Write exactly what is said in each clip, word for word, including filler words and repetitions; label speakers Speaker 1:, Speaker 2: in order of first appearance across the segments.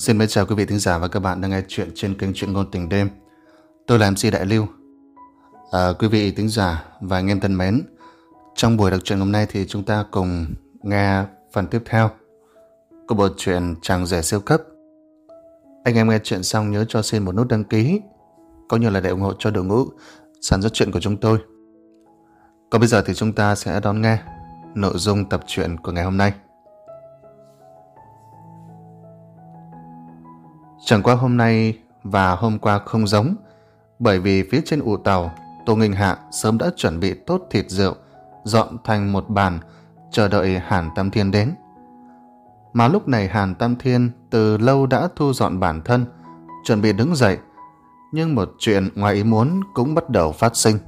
Speaker 1: Xin mến chào quý vị thính giả và các bạn đang nghe chuyện trên kênh Truyện Ngôn Tình Đêm. Tôi là em xê Đại Lưu. À, quý vị thính giả và anh em thân mến, trong buổi đọc truyện hôm nay thì chúng ta cùng nghe phần tiếp theo của bộ truyện Chàng Rể Siêu Cấp. Anh em nghe chuyện xong nhớ cho xin một nút đăng ký, cũng như là để ủng hộ cho đội ngũ sản xuất truyện của chúng tôi. Còn bây giờ thì chúng ta sẽ đón nghe nội dung tập truyện của ngày hôm nay. Chẳng qua hôm nay và hôm qua không giống, bởi vì phía trên ụ tàu, Tô Nghinh Hạ sớm đã chuẩn bị tốt thịt rượu, dọn thành một bàn, chờ đợi Hàn Tam Thiên đến. Mà lúc này Hàn Tam Thiên từ lâu đã thu dọn bản thân, chuẩn bị đứng dậy, nhưng một chuyện ngoài ý muốn cũng bắt đầu phát sinh.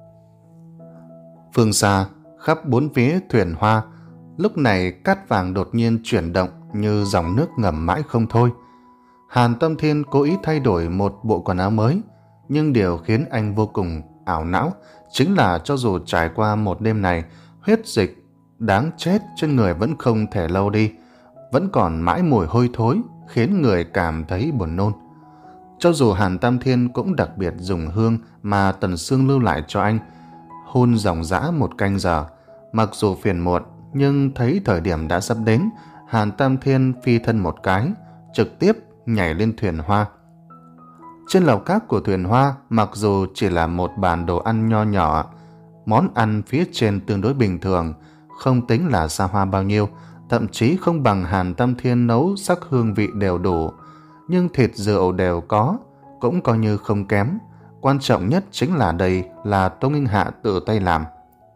Speaker 1: Phương xa, khắp bốn phía thuyền hoa, lúc này cát vàng đột nhiên chuyển động như dòng nước ngầm mãi không thôi. Hàn Tam Thiên cố ý thay đổi một bộ quần áo mới, nhưng điều khiến anh vô cùng ảo não chính là cho dù trải qua một đêm này, huyết dịch đáng chết trên người vẫn không thể lâu đi, vẫn còn mãi mùi hôi thối khiến người cảm thấy buồn nôn. Cho dù Hàn Tam Thiên cũng đặc biệt dùng hương mà Tần Sương lưu lại cho anh, hun dòng dã một canh giờ, mặc dù phiền muộn nhưng thấy thời điểm đã sắp đến, Hàn Tam Thiên phi thân một cái, trực tiếp nhảy lên thuyền hoa. Trên lầu cát của thuyền hoa, mặc dù chỉ là một bàn đồ ăn nho nhỏ, món ăn phía trên tương đối bình thường, không tính là xa hoa bao nhiêu, thậm chí không bằng Hàn Tam Thiên nấu sắc hương vị đều đủ, nhưng thịt rượu đều có, cũng coi như không kém. Quan trọng nhất chính là đây là Tô Nghinh Hạ tự tay làm.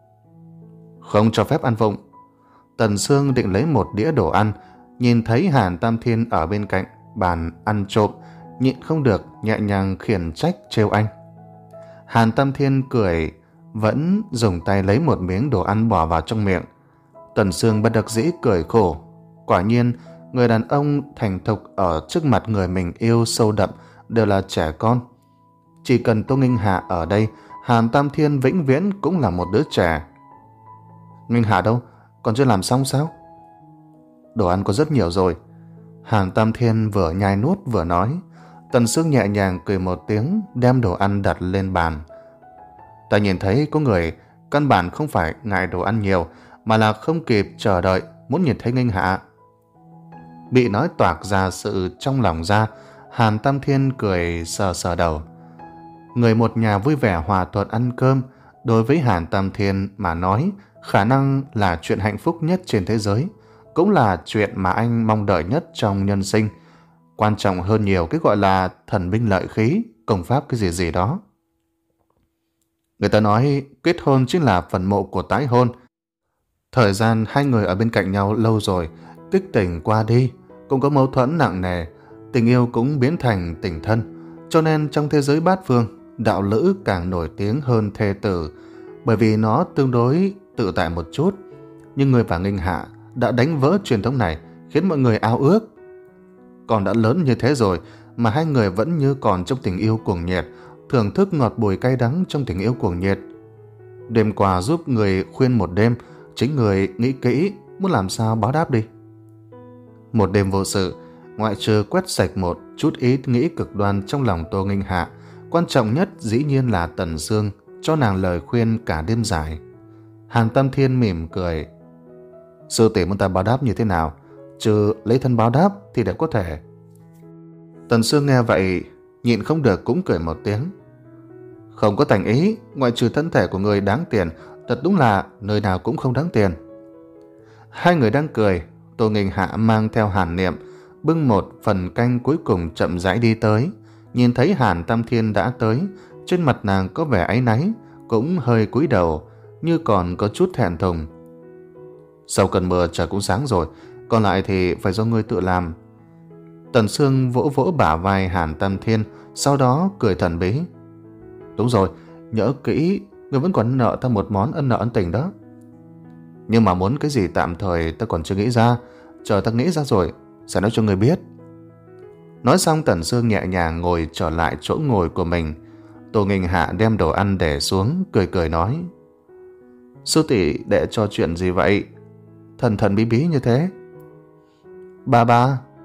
Speaker 1: Không cho phép ăn vụng. Tần Sương định lấy một đĩa đồ ăn, nhìn thấy Hàn Tam Thiên ở bên cạnh bàn ăn trộm, nhịn không được nhẹ nhàng khiển trách trêu anh. Hàn Tam Thiên cười, vẫn dùng tay lấy một miếng đồ ăn bỏ vào trong miệng. Tần Sương bất đắc dĩ cười khổ. Quả nhiên, người đàn ông thành thục ở trước mặt người mình yêu sâu đậm đều là trẻ con. Chỉ cần Tô Nghinh Hạ ở đây, Hàn Tam Thiên vĩnh viễn cũng là một đứa trẻ. Nghinh Hạ đâu? Còn chưa làm xong sao? Đồ ăn có rất nhiều rồi. Hàn Tam Thiên vừa nhai nuốt vừa nói. Tần Sương nhẹ nhàng cười một tiếng, đem đồ ăn đặt lên bàn. Ta nhìn thấy có người căn bản không phải ngại đồ ăn nhiều, mà là không kịp chờ đợi muốn nhìn thấy Nghinh Hạ. Bị nói toạc ra sự trong lòng ra, Hàn Tam Thiên cười sờ sờ đầu. Người một nhà vui vẻ hòa thuận ăn cơm, đối với Hàn Tam Thiên mà nói, khả năng là chuyện hạnh phúc nhất trên thế giới, cũng là chuyện mà anh mong đợi nhất trong nhân sinh. Quan trọng hơn nhiều cái gọi là thần binh lợi khí, công pháp cái gì gì đó. Người ta nói kết hôn chính là phần mộ của tái hôn. Thời gian hai người ở bên cạnh nhau lâu rồi, kích tình qua đi, cũng có mâu thuẫn nặng nề, tình yêu cũng biến thành tình thân. Cho nên trong thế giới bát phương, đạo lữ càng nổi tiếng hơn thê tử, bởi vì nó tương đối tự tại một chút. Nhưng người và Nghinh Hạ đã đánh vỡ truyền thống này, khiến mọi người ao ước. Còn đã lớn như thế rồi mà hai người vẫn như còn trong tình yêu cuồng nhiệt, thưởng thức ngọt bùi cay đắng trong tình yêu cuồng nhiệt. Đêm qua giúp người khuyên một đêm, chính người nghĩ kỹ muốn làm sao báo đáp đi. Một đêm vô sự, ngoại trừ quét sạch một chút ý nghĩ cực đoan trong lòng Tô Nghinh Hạ, quan trọng nhất dĩ nhiên là Tần Sương cho nàng lời khuyên cả đêm dài. Hàn Tam Thiên mỉm cười. Sư tỷ muốn ta báo đáp như thế nào? Chứ lấy thân báo đáp thì đều có thể. Tần Sương nghe vậy, nhịn không được cũng cười một tiếng. Không có thành ý, ngoại trừ thân thể của người đáng tiền, thật đúng là nơi nào cũng không đáng tiền. Hai người đang cười, Tô Nghinh Hạ mang theo Hàn Niệm, bưng một phần canh cuối cùng chậm rãi đi tới. Nhìn thấy Hàn Tam Thiên đã tới, trên mặt nàng có vẻ áy náy, cũng hơi cúi đầu, như còn có chút thẹn thùng. Sau cơn mưa trời cũng sáng rồi, còn lại thì phải do ngươi tự làm. Tần Sương vỗ vỗ bả vai Hàn Tam Thiên, sau đó cười thần bí. Đúng rồi, nhớ kỹ, ngươi vẫn còn nợ ta một món ân nợ ân tình đó. Nhưng mà muốn cái gì tạm thời ta còn chưa nghĩ ra, chờ ta nghĩ ra rồi sẽ nói cho ngươi biết. Nói xong Tần Sương nhẹ nhàng ngồi trở lại chỗ ngồi của mình. Tô Nghinh Hạ đem đồ ăn để xuống, cười cười nói. Sư tỷ đệ cho chuyện gì vậy? Thần thần bí bí như thế. Ba ba.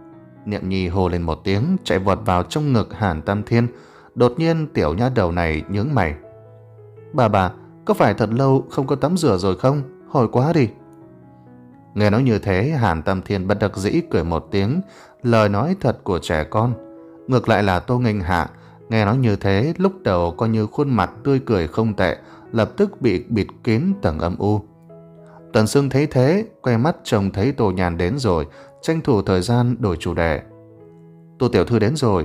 Speaker 1: Niệm Nhi hô lên một tiếng, chạy vọt vào trong ngực Hàn Tam Thiên. Đột nhiên tiểu nha đầu này nhướng mày. Bà bà, có phải thật lâu không có tắm rửa rồi không? Hồi quá đi. Nghe nói như thế, Hàn Tam Thiên bất đắc dĩ cười một tiếng, lời nói thật của trẻ con. Ngược lại là Tô Nghênh Hạ, nghe nói như thế, lúc đầu coi như khuôn mặt tươi cười không tệ, lập tức bị bịt kín tầng âm u. Tần Sương thấy thế, quay mắt trông thấy Tô Nhàn đến rồi, tranh thủ thời gian đổi chủ đề. Tô tiểu thư đến rồi.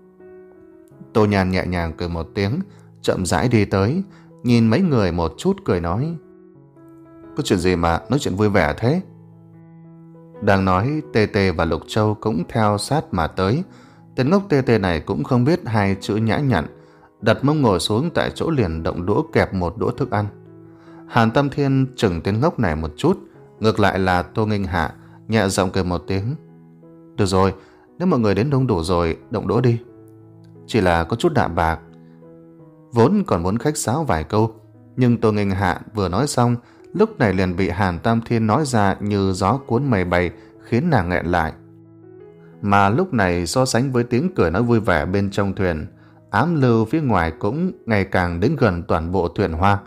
Speaker 1: Tô Nhàn nhẹ nhàng cười một tiếng, chậm rãi đi tới, nhìn mấy người một chút cười nói. Có chuyện gì mà nói chuyện vui vẻ thế? Đang nói, Tê Tê và Lục Châu cũng theo sát mà tới. Tên ngốc Tê Tê này cũng không biết hai chữ nhã nhặn, đặt mông ngồi xuống tại chỗ liền động đũa kẹp một đũa thức ăn. Hàn Tam Thiên chừng tên ngốc này một chút, ngược lại là Tô Nghênh Hạ nhẹ giọng cười một tiếng. Được rồi, nếu mọi người đến đông đủ rồi, động đũa đi. Chỉ là có chút đạm bạc. Vốn còn muốn khách sáo vài câu, nhưng Tô Nghênh Hạ vừa nói xong, lúc này liền bị Hàn Tam Thiên nói ra như gió cuốn mây bay, khiến nàng nghẹn lại. Mà lúc này so sánh với tiếng cười nói vui vẻ bên trong thuyền, ám lưu phía ngoài cũng ngày càng đến gần toàn bộ thuyền hoa.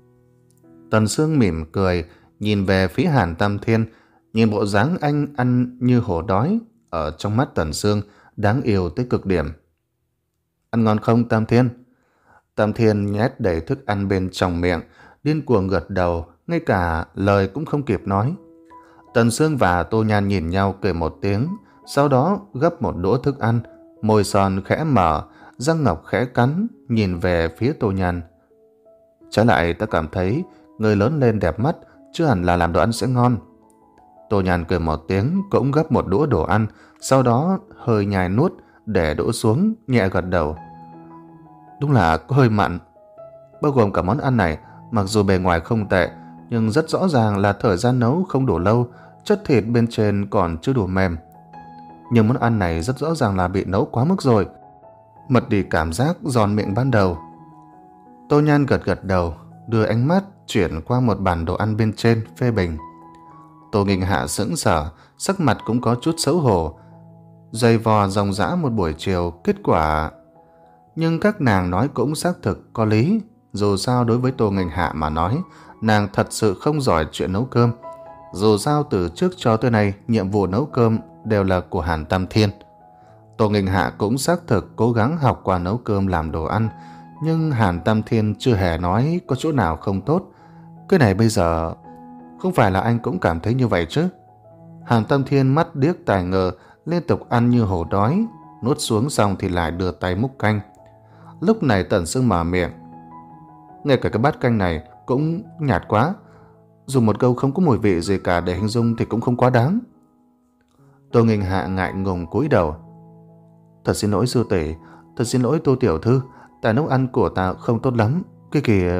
Speaker 1: Tần Sương mỉm cười, nhìn về phía Hàn Tam Thiên, nhìn bộ dáng anh ăn như hổ đói, ở trong mắt Tần Sương đáng yêu tới cực điểm. Ăn ngon không Tam Thiên? Tam Thiên nhét đầy thức ăn bên trong miệng, điên cuồng gật đầu, ngay cả lời cũng không kịp nói. Tần Sương và Tô Nhan nhìn nhau cười một tiếng, sau đó gấp một đũa thức ăn, môi son khẽ mở, răng ngọc khẽ cắn, nhìn về phía Tô Nhan. Trái lại ta cảm thấy người lớn lên đẹp mắt, chứ hẳn là làm đồ ăn sẽ ngon. Tô Nhan cười một tiếng, cũng gấp một đũa đồ ăn, sau đó hơi nhai nuốt, để đũa xuống, nhẹ gật đầu. Đúng là có hơi mặn. Bao gồm cả món ăn này, mặc dù bề ngoài không tệ, nhưng rất rõ ràng là thời gian nấu không đủ lâu, chất thịt bên trên còn chưa đủ mềm. Nhưng món ăn này rất rõ ràng là bị nấu quá mức rồi, mất đi cảm giác giòn miệng ban đầu. Tô Nhan gật gật đầu, đưa ánh mắt chuyển qua một bàn đồ ăn bên trên, phê bình. Tô Nghênh Hạ sững sờ, sắc mặt cũng có chút xấu hổ. Dày vò dòng dã một buổi chiều, kết quả... Nhưng các nàng nói cũng xác thực có lý. Dù sao đối với Tô Nghênh Hạ mà nói, nàng thật sự không giỏi chuyện nấu cơm. Dù sao từ trước cho tới nay, nhiệm vụ nấu cơm đều là của Hàn Tam Thiên. Tô Nghênh Hạ cũng xác thực cố gắng học qua nấu cơm làm đồ ăn, nhưng Hàn Tam Thiên chưa hề nói có chỗ nào không tốt. Cái này bây giờ... Không phải là anh cũng cảm thấy như vậy chứ? Hàn Tam Thiên mắt điếc tai ngơ, liên tục ăn như hổ đói, nuốt xuống xong thì lại đưa tay múc canh. Lúc này Tần Sương mở miệng. Ngay cả cái bát canh này cũng nhạt quá, dùng một câu không có mùi vị gì cả để hình dung thì cũng không quá đáng. Tô Nghênh Hạ ngại ngùng cúi đầu. Thật xin lỗi sư tỷ, thật xin lỗi Tô tiểu thư, tài nấu ăn của ta không tốt lắm. Cái kìa...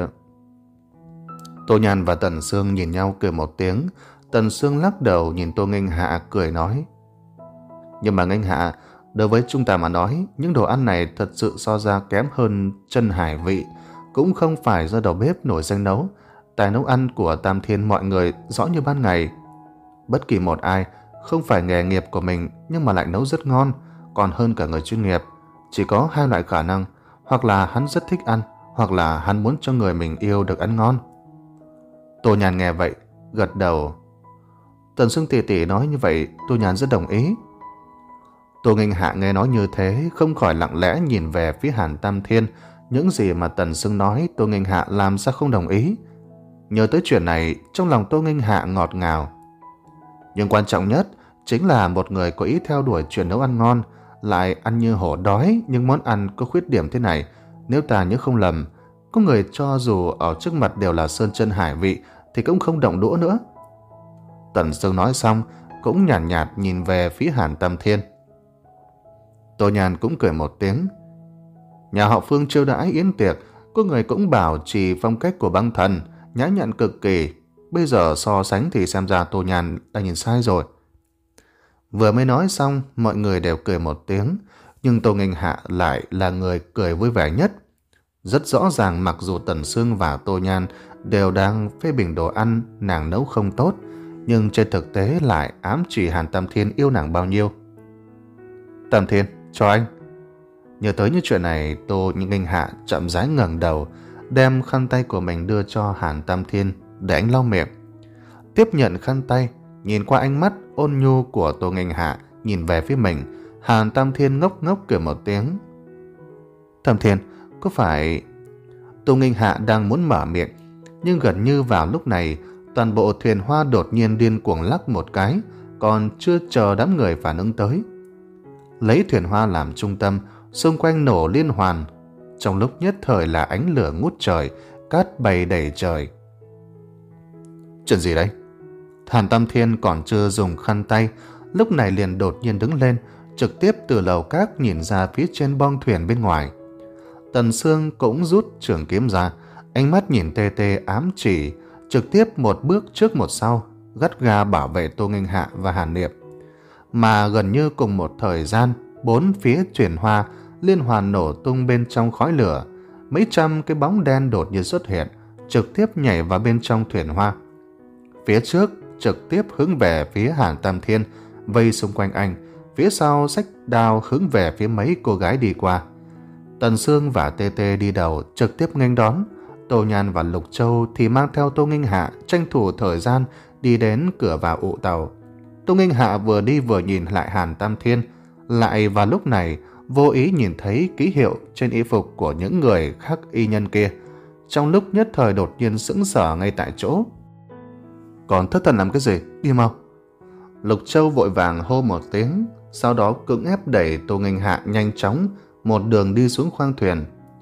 Speaker 1: Tô Nhan và Tần Sương nhìn nhau cười một tiếng. Tần Sương lắc đầu nhìn Tô Nghênh Hạ cười nói. Nhưng mà Nghênh Hạ, đối với chúng ta mà nói, những đồ ăn này thật sự so ra kém hơn chân hải vị, cũng không phải do đầu bếp nổi danh nấu. Tài nấu ăn của Tam Thiên mọi người rõ như ban ngày. Bất kỳ một ai không phải nghề nghiệp của mình nhưng mà lại nấu rất ngon, còn hơn cả người chuyên nghiệp. Chỉ có hai loại khả năng, hoặc là hắn rất thích ăn, hoặc là hắn muốn cho người mình yêu được ăn ngon. Tô Nhàn nghe vậy, gật đầu. Tần Sương tỷ tỷ nói như vậy, Tô Nhàn rất đồng ý. Tô Nghênh Hạ nghe nói như thế, không khỏi lặng lẽ nhìn về phía Hàn Tam Thiên. Những gì mà Tần Sương nói, Tô Nghênh Hạ làm sao không đồng ý. Nhớ tới chuyện này, trong lòng Tô Nghênh Hạ ngọt ngào. Nhưng quan trọng nhất chính là một người có ý theo đuổi chuyện nấu ăn ngon, lại ăn như hổ đói, nhưng món ăn có khuyết điểm thế này. Nếu ta nhớ không lầm, có người cho dù ở trước mặt đều là sơn chân hải vị thì cũng không động đũa nữa. Tần Sương nói xong, cũng nhàn nhạt, nhạt nhìn về phía Hàn Tam Thiên. Tô Nhàn cũng cười một tiếng. Nhà họ Phương chiêu đãi yến tiệc, có người cũng bảo trì phong cách của băng thần, nhã nhặn cực kỳ. Bây giờ so sánh thì xem ra Tô Nhàn đã nhìn sai rồi. Vừa mới nói xong, mọi người đều cười một tiếng, nhưng Tô Nghênh Hạ lại là người cười vui vẻ nhất. Rất rõ ràng mặc dù Tần Sương và Tô Nhan đều đang phê bình đồ ăn nàng nấu không tốt, nhưng trên thực tế lại ám chỉ Hàn Tam Thiên yêu nàng bao nhiêu. Tam Thiên, cho anh. Nhớ tới những chuyện này, Tô Nghênh Hạ chậm rãi ngẩng đầu, đem khăn tay của mình đưa cho Hàn Tam Thiên để anh lau miệng. Tiếp nhận khăn tay, nhìn qua ánh mắt ôn nhu của Tô Nghênh Hạ nhìn về phía mình, Hàn Tam Thiên ngốc ngốc cười một tiếng. Tam Thiên, có phải... Tô Nghênh Hạ đang muốn mở miệng, nhưng gần như vào lúc này, toàn bộ thuyền hoa đột nhiên điên cuồng lắc một cái, còn chưa chờ đám người phản ứng tới. Lấy thuyền hoa làm trung tâm, xung quanh nổ liên hoàn. Trong lúc nhất thời là ánh lửa ngút trời, cát bay đầy trời. Chuyện gì đấy? Hàn Tam Thiên còn chưa dùng khăn tay, lúc này liền đột nhiên đứng lên, trực tiếp từ lầu cát nhìn ra phía trên bong thuyền bên ngoài. Tần Sương cũng rút trường kiếm ra, ánh mắt nhìn tê tê ám chỉ, trực tiếp một bước trước một sau, gắt ga bảo vệ Tô Nghênh Hạ và Hàn Niệm. Mà gần như cùng một thời gian, bốn phía thuyền hoa liên hoàn nổ tung bên trong khói lửa. Mấy trăm cái bóng đen đột nhiên xuất hiện, trực tiếp nhảy vào bên trong thuyền hoa. Phía trước trực tiếp hướng về phía Hàn Tam Thiên, vây xung quanh anh. Phía sau xách đao hướng về phía mấy cô gái đi qua. Tần Sương và Tê Tê đi đầu trực tiếp nghênh đón. Tô Nhan và Lục Châu thì mang theo Tô Nghênh Hạ, tranh thủ thời gian đi đến cửa vào ụ tàu. Tô Nghênh Hạ vừa đi vừa nhìn lại Hàn Tam Thiên, lại vào lúc này vô ý nhìn thấy ký hiệu trên y phục của những người khác y nhân kia. Trong lúc nhất thời đột nhiên sững sờ ngay tại chỗ. Còn thất thần làm cái gì? Đi mau! Lục Châu vội vàng hô một tiếng, sau đó cưỡng ép đẩy Tô Nghênh Hạ nhanh chóng một đường đi xuống khoang thuyền.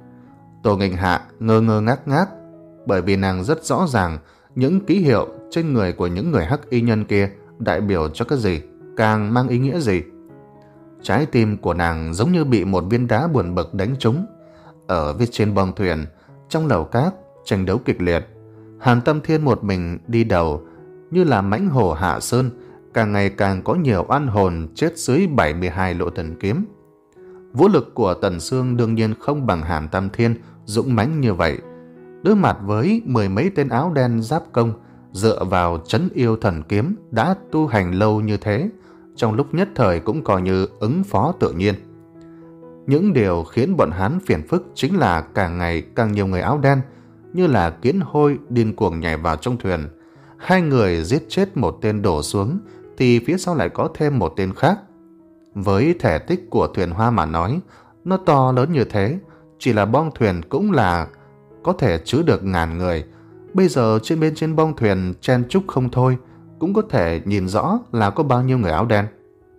Speaker 1: Tô Nghênh Hạ ngơ ngơ ngác ngác, bởi vì nàng rất rõ ràng những ký hiệu trên người của những người hắc y nhân kia đại biểu cho cái gì, càng mang ý nghĩa gì. Trái tim của nàng giống như bị một viên đá buồn bực đánh trúng. Ở phía trên bong thuyền, trong lầu cát, tranh đấu kịch liệt. Hàn Tam Thiên một mình đi đầu, như là mãnh hổ hạ sơn, càng ngày càng có nhiều oan hồn chết dưới bảy mươi hai lộ thần kiếm. Vũ lực của Tần Sương đương nhiên không bằng Hàn Tam Thiên dũng mãnh như vậy. Đối mặt với mười mấy tên áo đen giáp công, dựa vào trấn yêu thần kiếm đã tu hành lâu như thế, trong lúc nhất thời cũng coi như ứng phó tự nhiên. Những điều khiến bọn hắn phiền phức chính là càng ngày càng nhiều người áo đen, như là kiến hôi điên cuồng nhảy vào trong thuyền. Hai người giết chết một tên đổ xuống, thì phía sau lại có thêm một tên khác. Với thể tích của thuyền hoa mà nói, nó to lớn như thế, chỉ là bong thuyền cũng là có thể chứa được ngàn người. Bây giờ trên bên trên bong thuyền chen chúc không thôi, cũng có thể nhìn rõ là có bao nhiêu người áo đen.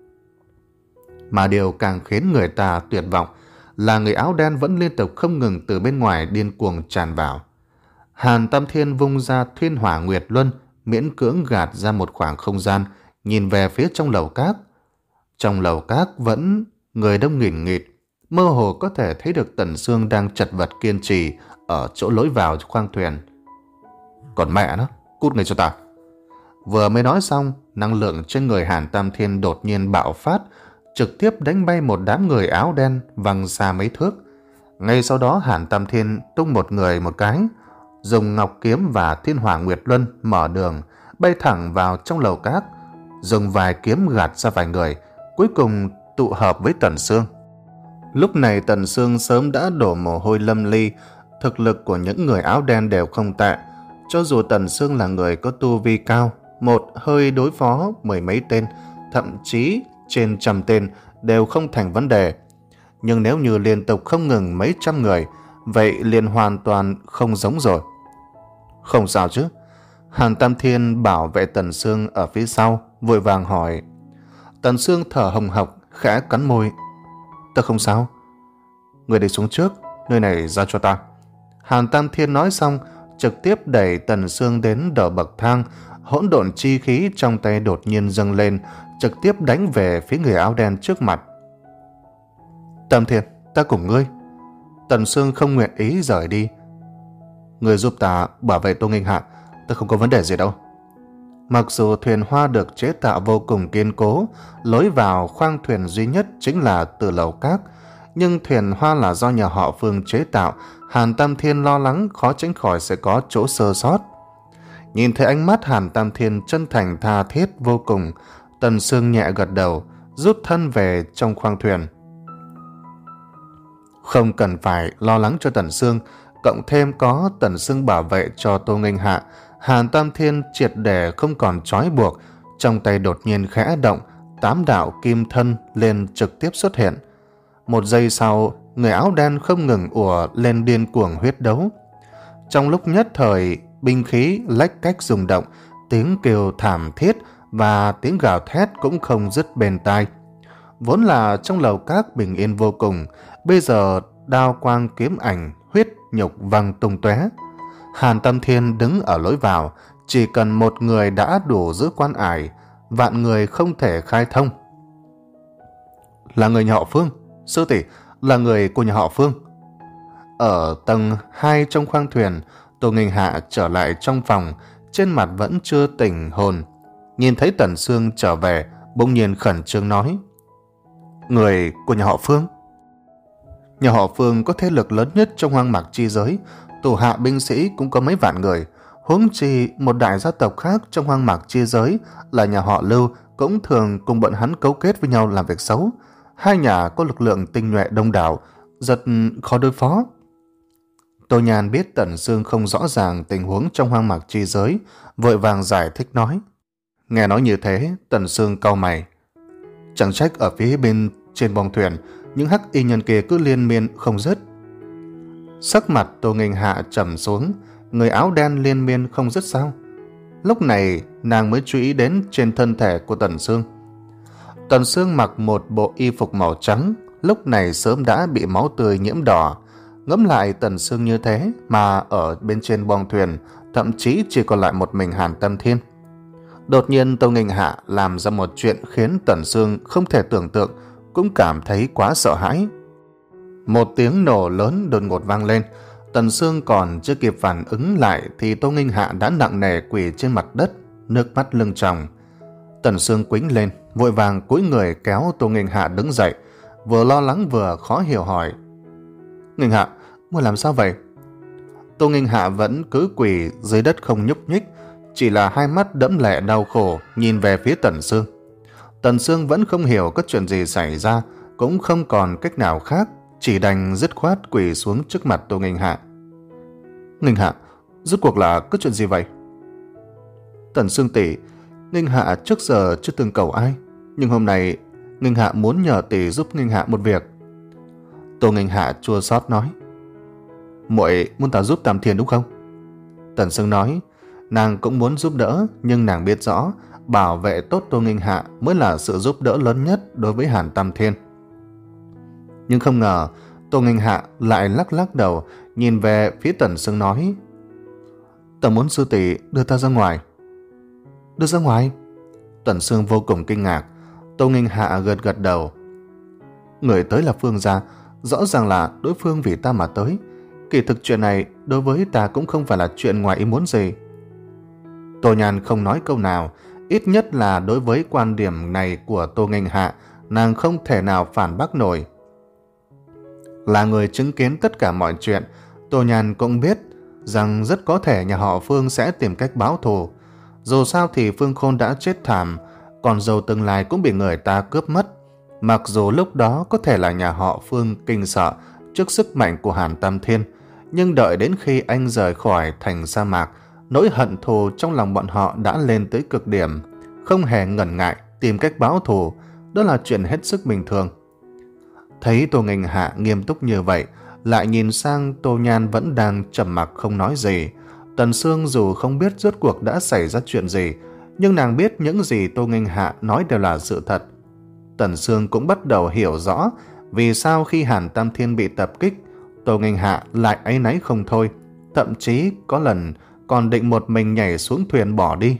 Speaker 1: Mà điều càng khiến người ta tuyệt vọng là người áo đen vẫn liên tục không ngừng từ bên ngoài điên cuồng tràn vào. Hàn Tam Thiên vung ra Thiên Hỏa Nguyệt Luân, miễn cưỡng gạt ra một khoảng không gian, nhìn về phía trong lầu cát. Trong lầu cát vẫn người đông nghìn nghịt, mơ hồ có thể thấy được Tần Sương đang chật vật kiên trì ở chỗ lối vào khoang thuyền. Còn mẹ nó, cút ngay cho ta! Vừa mới nói xong, năng lượng trên người Hàn Tam Thiên đột nhiên bạo phát, trực tiếp đánh bay một đám người áo đen văng xa mấy thước. Ngay sau đó Hàn Tam Thiên tung một người một cái, dùng ngọc kiếm và Thiên Hỏa Nguyệt Luân mở đường, bay thẳng vào trong lầu cát, dùng vài kiếm gạt ra vài người, cuối cùng tụ hợp với Tần Sương. Lúc này Tần Sương sớm đã đổ mồ hôi lâm ly, thực lực của những người áo đen đều không tệ. Cho dù Tần Sương là người có tu vi cao, một hơi đối phó mười mấy tên, thậm chí trên trăm tên đều không thành vấn đề. Nhưng nếu như liên tục không ngừng mấy trăm người, vậy liền hoàn toàn không giống rồi. Không sao chứ? Hàn Tam Thiên bảo vệ Tần Sương ở phía sau, vội vàng hỏi. Tần Sương thở hồng hộc, khẽ cắn môi. Ta không sao. Người đi xuống trước, nơi này giao cho ta. Hàn Tam Thiên nói xong, trực tiếp đẩy Tần Sương đến đầu bậc thang. Hỗn độn chi khí trong tay đột nhiên dâng lên, trực tiếp đánh về phía người áo đen trước mặt. Tam Thiên, ta cùng ngươi. Tần Sương không nguyện ý rời đi. Ngươi giúp ta bảo vệ Tô Nghênh Hạ, ta không có vấn đề gì đâu. Mặc dù thuyền hoa được chế tạo vô cùng kiên cố, lối vào khoang thuyền duy nhất chính là từ lầu cát, nhưng thuyền hoa là do nhà họ Phương chế tạo, Hàn Tam Thiên lo lắng khó tránh khỏi sẽ có chỗ sơ sót. Nhìn thấy ánh mắt Hàn Tam Thiên chân thành tha thiết vô cùng, Tần Sương nhẹ gật đầu, rút thân về trong khoang thuyền. Không cần phải lo lắng cho Tần Sương, cộng thêm có Tần Sương bảo vệ cho Tô Nghênh Hạ, Hàn Tam Thiên triệt để không còn trói buộc. Trong tay đột nhiên khẽ động, tám đạo kim thân lên trực tiếp xuất hiện. Một giây sau, người áo đen không ngừng ùa lên điên cuồng huyết đấu. Trong lúc nhất thời, binh khí lách cách rung động, tiếng kêu thảm thiết và tiếng gào thét cũng không dứt bên tai. Vốn là trong lầu các bình yên vô cùng, bây giờ đao quang kiếm ảnh, huyết nhục văng tung tóe. Hàn Tam Thiên đứng ở lối vào, chỉ cần một người đã đủ giữ quan ải, vạn người không thể khai thông. Là người nhà họ Phương, sư tỷ, là người của nhà họ Phương. Ở tầng hai trong khoang thuyền, Tô Nghênh Hạ trở lại trong phòng, trên mặt vẫn chưa tỉnh hồn. Nhìn thấy Tần Sương trở về, bỗng nhiên khẩn trương nói: Người của nhà họ Phương? Nhà họ Phương có thế lực lớn nhất trong hoang mạc chi giới, thủ hạ binh sĩ cũng có mấy vạn người. Huống chi một đại gia tộc khác trong hoang mạc chi giới là nhà họ Lưu cũng thường cùng bọn hắn cấu kết với nhau làm việc xấu. Hai nhà có lực lượng tinh nhuệ đông đảo, rất khó đối phó. Tô Nhan biết Tần Sương không rõ ràng tình huống trong hoang mạc chi giới, vội vàng giải thích nói. Nghe nói như thế, Tần Sương cau mày. Chẳng trách ở phía bên trên bong thuyền, những hắc y nhân kia cứ liên miên không dứt. Sắc mặt Tô Nghênh Hạ trầm xuống, người áo đen liên miên không dứt sao? Lúc này nàng mới chú ý đến trên thân thể của Tần Sương. Tần Sương mặc một bộ y phục màu trắng, lúc này sớm đã bị máu tươi nhiễm đỏ. Ngẫm lại Tần Sương như thế mà ở bên trên bong thuyền, thậm chí chỉ còn lại một mình Hàn Tam Thiên. Đột nhiên Tô Nghênh Hạ làm ra một chuyện khiến Tần Sương không thể tưởng tượng, cũng cảm thấy quá sợ hãi. Một tiếng nổ lớn đột ngột vang lên. Tần Sương còn chưa kịp phản ứng lại thì Tô Nghênh Hạ đã nặng nề quỳ trên mặt đất, nước mắt lưng tròng. Tần Sương quĩnh lên, vội vàng cúi người kéo Tô Nghênh Hạ đứng dậy, vừa lo lắng vừa khó hiểu hỏi: Nghênh Hạ, muội làm sao vậy? Tô Nghênh Hạ vẫn cứ quỳ dưới đất không nhúc nhích, chỉ là hai mắt đẫm lệ đau khổ nhìn về phía Tần Sương. Tần Sương vẫn không hiểu có chuyện gì xảy ra, cũng không còn cách nào khác, chỉ đành dứt khoát quỳ xuống trước mặt Tô Nghênh Hạ. Nghênh Hạ, rốt cuộc là có chuyện gì vậy? Tần Sương tỷ, Nghênh Hạ trước giờ chưa từng cầu ai, nhưng hôm nay Nghênh Hạ muốn nhờ tỷ giúp Nghênh Hạ một việc. Tô Nghênh Hạ chua xót nói. Muội muốn ta giúp Tam Thiên đúng không? Tần Sương nói. Nàng cũng muốn giúp đỡ, nhưng nàng biết rõ bảo vệ tốt Tô Nghênh Hạ mới là sự giúp đỡ lớn nhất đối với Hàn Tam Thiên. Nhưng không ngờ Tô Nghênh Hạ lại lắc lắc đầu, nhìn về phía Tần Sương nói: Ta muốn sư tỷ đưa ta ra ngoài. Đưa ra ngoài? Tần Sương vô cùng kinh ngạc. Tô Nghênh Hạ gật gật đầu. Người tới là Phương gia, rõ ràng là đối phương vì ta mà tới. Kỳ thực chuyện này đối với ta cũng không phải là chuyện ngoài ý muốn gì. Tô Nhan không nói câu nào, ít nhất là đối với quan điểm này của Tô Nghênh Hạ, nàng không thể nào phản bác nổi. Là người chứng kiến tất cả mọi chuyện, Tô Nhan cũng biết rằng rất có thể nhà họ Phương sẽ tìm cách báo thù. Dù sao thì Phương Khôn đã chết thảm, còn dâu tương lai cũng bị người ta cướp mất. Mặc dù lúc đó có thể là nhà họ Phương kinh sợ trước sức mạnh của Hàn Tam Thiên, nhưng đợi đến khi anh rời khỏi thành sa mạc, nỗi hận thù trong lòng bọn họ đã lên tới cực điểm, không hề ngần ngại tìm cách báo thù, đó là chuyện hết sức bình thường. Thấy Tô Nghênh Hạ nghiêm túc như vậy, lại nhìn sang Tô Nhan vẫn đang trầm mặc không nói gì. Tần Sương dù không biết rốt cuộc đã xảy ra chuyện gì, nhưng nàng biết những gì Tô Nghênh Hạ nói đều là sự thật. Tần Sương cũng bắt đầu hiểu rõ vì sao khi Hàn Tam Thiên bị tập kích, Tô Nghênh Hạ lại áy náy không thôi, thậm chí có lần còn định một mình nhảy xuống thuyền bỏ đi.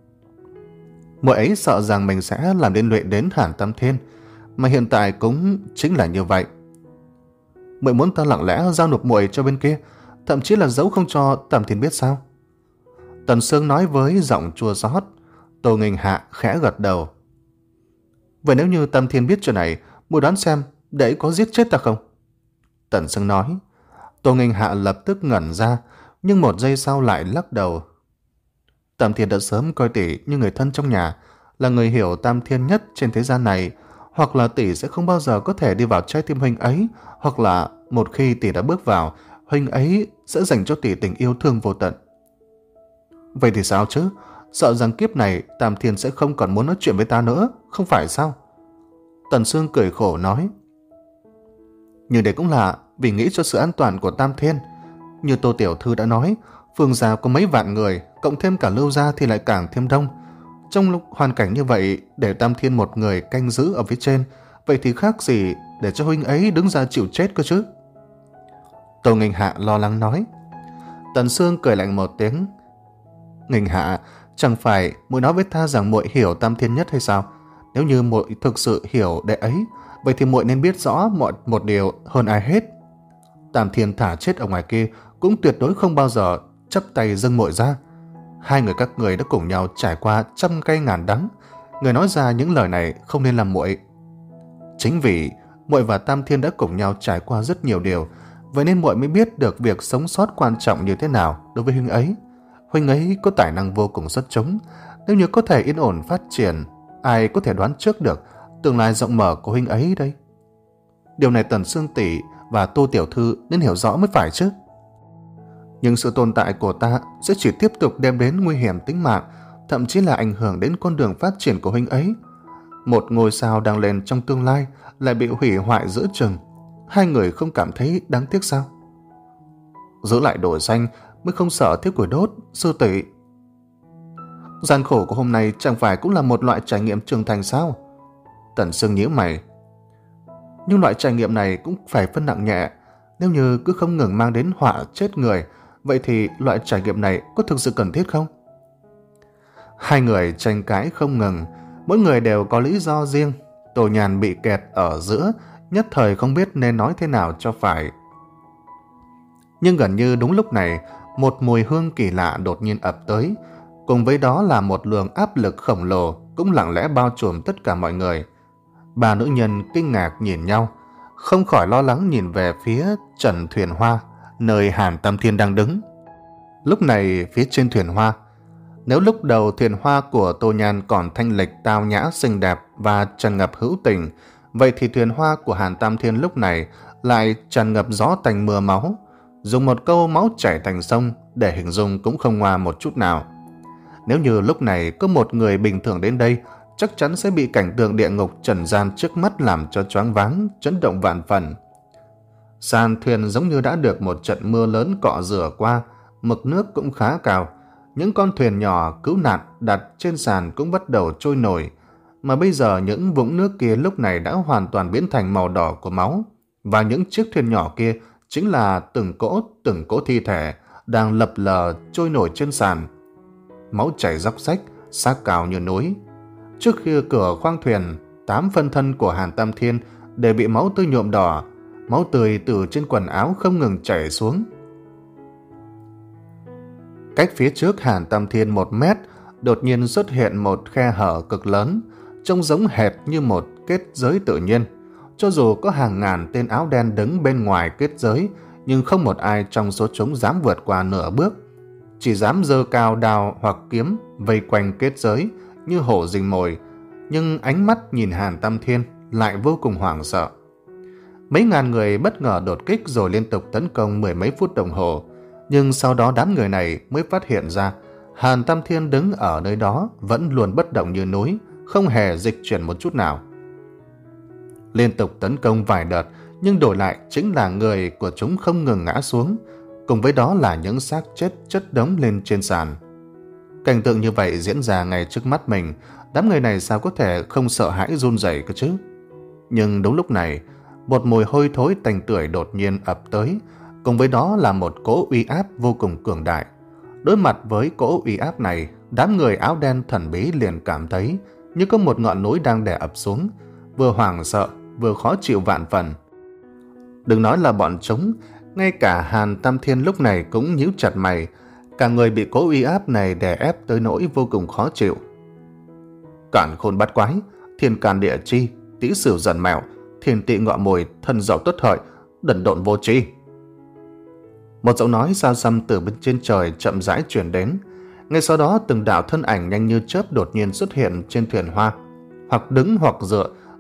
Speaker 1: Muội ấy sợ rằng mình sẽ làm liên lụy đến Hàn Tam Thiên, mà hiện tại cũng chính là như vậy. Muội muốn ta lặng lẽ giao nộp muội cho bên kia, thậm chí là giấu không cho Tam Thiên biết sao? Tần Sương nói với giọng chua xót. Tô Nghênh Hạ khẽ gật đầu. Vậy nếu như Tam Thiên biết chuyện này, muội đoán xem để có giết chết ta không? Tần Sương nói. Tô Nghênh Hạ lập tức ngẩn ra, nhưng một giây sau lại lắc đầu. Tam Thiên đã sớm coi tỷ như người thân trong nhà, là người hiểu Tam Thiên nhất trên thế gian này. Hoặc là tỷ sẽ không bao giờ có thể đi vào trái tim huynh ấy, hoặc là một khi tỷ đã bước vào, huynh ấy sẽ dành cho tỷ tình yêu thương vô tận. Vậy thì sao chứ? Sợ rằng kiếp này Tam Thiên sẽ không còn muốn nói chuyện với ta nữa, không phải sao? Tần Sương cười khổ nói. Nhưng đây cũng là vì nghĩ cho sự an toàn của Tam Thiên. Như Tô tiểu thư đã nói, Phương gia có mấy vạn người, cộng thêm cả Lưu gia thì lại càng thêm đông. Trong lúc hoàn cảnh như vậy, để Tam Thiên một người canh giữ ở phía trên, vậy thì khác gì để cho huynh ấy đứng ra chịu chết cơ chứ? Tô Nghênh Hạ lo lắng nói. Tần Sương cười lạnh một tiếng. Nghênh Hạ, chẳng phải muội nói với ta rằng muội hiểu Tam Thiên nhất hay sao? Nếu như muội thực sự hiểu đệ ấy, vậy thì muội nên biết rõ một, một điều hơn ai hết. Tam Thiên thả chết ở ngoài kia cũng tuyệt đối không bao giờ chắp tay dâng muội ra. Hai người các người đã cùng nhau trải qua trăm cây ngàn đắng. Người nói ra những lời này không nên làm muội. Chính vì muội và Tam Thiên đã cùng nhau trải qua rất nhiều điều, vậy nên muội mới biết được việc sống sót quan trọng như thế nào đối với huynh ấy. Huynh ấy có tài năng vô cùng xuất chúng. Nếu như có thể yên ổn phát triển, ai có thể đoán trước được tương lai rộng mở của huynh ấy đây? Điều này Tần Sương tỷ và Tô tiểu thư nên hiểu rõ mới phải chứ. Nhưng sự tồn tại của ta sẽ chỉ tiếp tục đem đến nguy hiểm tính mạng, thậm chí là ảnh hưởng đến con đường phát triển của huynh ấy. Một ngôi sao đang lên trong tương lai lại bị hủy hoại giữa chừng. Hai người không cảm thấy đáng tiếc sao? Giữ lại đồ xanh mới không sợ thiếu củi đốt, sư tỷ. Gian khổ của hôm nay chẳng phải cũng là một loại trải nghiệm trưởng thành sao? Tần Sương nhíu mày. Nhưng loại trải nghiệm này cũng phải phân nặng nhẹ. Nếu như cứ không ngừng mang đến họa chết người, vậy thì loại trải nghiệm này có thực sự cần thiết không? Hai người tranh cãi không ngừng, mỗi người đều có lý do riêng. Tô Nhàn bị kẹt ở giữa, nhất thời không biết nên nói thế nào cho phải. Nhưng gần như đúng lúc này, một mùi hương kỳ lạ đột nhiên ập tới, cùng với đó là một luồng áp lực khổng lồ cũng lặng lẽ bao trùm tất cả mọi người. Ba nữ nhân kinh ngạc nhìn nhau, không khỏi lo lắng nhìn về phía trần thuyền hoa, nơi Hàn Tam Thiên đang đứng. Lúc này phía trên thuyền hoa, nếu lúc đầu thuyền hoa của Tô Nhan còn thanh lịch tao nhã xinh đẹp và tràn ngập hữu tình, vậy thì thuyền hoa của Hàn Tam Thiên lúc này lại tràn ngập gió tanh mưa máu. Dùng một câu máu chảy thành sông để hình dung cũng không ngoa một chút nào. Nếu như lúc này có một người bình thường đến đây, chắc chắn sẽ bị cảnh tượng địa ngục trần gian trước mắt làm cho choáng váng, chấn động vạn phần. Sàn thuyền giống như đã được một trận mưa lớn cọ rửa qua, mực nước cũng khá cao. Những con thuyền nhỏ cứu nạn đặt trên sàn cũng bắt đầu trôi nổi, mà bây giờ những vũng nước kia lúc này đã hoàn toàn biến thành màu đỏ của máu, và những chiếc thuyền nhỏ kia chính là từng cỗ từng cỗ thi thể đang lập lờ trôi nổi trên sàn. Máu chảy róc rách, xác cao như núi. Trước khi cửa khoang thuyền, tám phân thân của Hàn Tam Thiên đều bị máu tươi nhuộm đỏ, máu tươi từ trên quần áo không ngừng chảy xuống. Cách phía trước Hàn Tam Thiên một mét, đột nhiên xuất hiện một khe hở cực lớn, trông giống hệt như một kết giới tự nhiên. Cho dù có hàng ngàn tên áo đen đứng bên ngoài kết giới, nhưng không một ai trong số chúng dám vượt qua nửa bước. Chỉ dám giơ cao đao hoặc kiếm vây quanh kết giới như hổ rình mồi, nhưng ánh mắt nhìn Hàn Tam Thiên lại vô cùng hoảng sợ. Mấy ngàn người bất ngờ đột kích rồi liên tục tấn công mười mấy phút đồng hồ, nhưng sau đó đám người này mới phát hiện ra Hàn Tam Thiên đứng ở nơi đó vẫn luôn bất động như núi, không hề dịch chuyển một chút nào. Liên tục tấn công vài đợt, nhưng đổi lại chính là người của chúng không ngừng ngã xuống, cùng với đó là những xác chết chất đống lên trên sàn. Cảnh tượng như vậy diễn ra ngay trước mắt mình, đám người này sao có thể không sợ hãi run rẩy cơ chứ? Nhưng đúng lúc này, một mùi hôi thối tanh tưởi đột nhiên ập tới, cùng với đó là một cỗ uy áp vô cùng cường đại. Đối mặt với cỗ uy áp này, đám người áo đen thần bí liền cảm thấy như có một ngọn núi đang đè ập xuống, vừa hoảng sợ vừa khó chịu vạn phần. Đừng nói là bọn chúng, ngay cả Hàn Tam Thiên lúc này cũng nhíu chặt mày, cả người bị cỗ uy áp này đè ép tới nỗi vô cùng khó chịu. Cản khôn bát quái, thiên can địa chi, tý sửu dần mèo, thiên tị ngọ mồi, thân dậu tuất hợi, đần độn vô tri. Một giọng nói xa xăm từ bên trên trời chậm rãi truyền đến. Ngay sau đó từng đạo thân ảnh nhanh như chớp đột nhiên xuất hiện trên thuyền hoa, hoặc đứng hoặc dựa,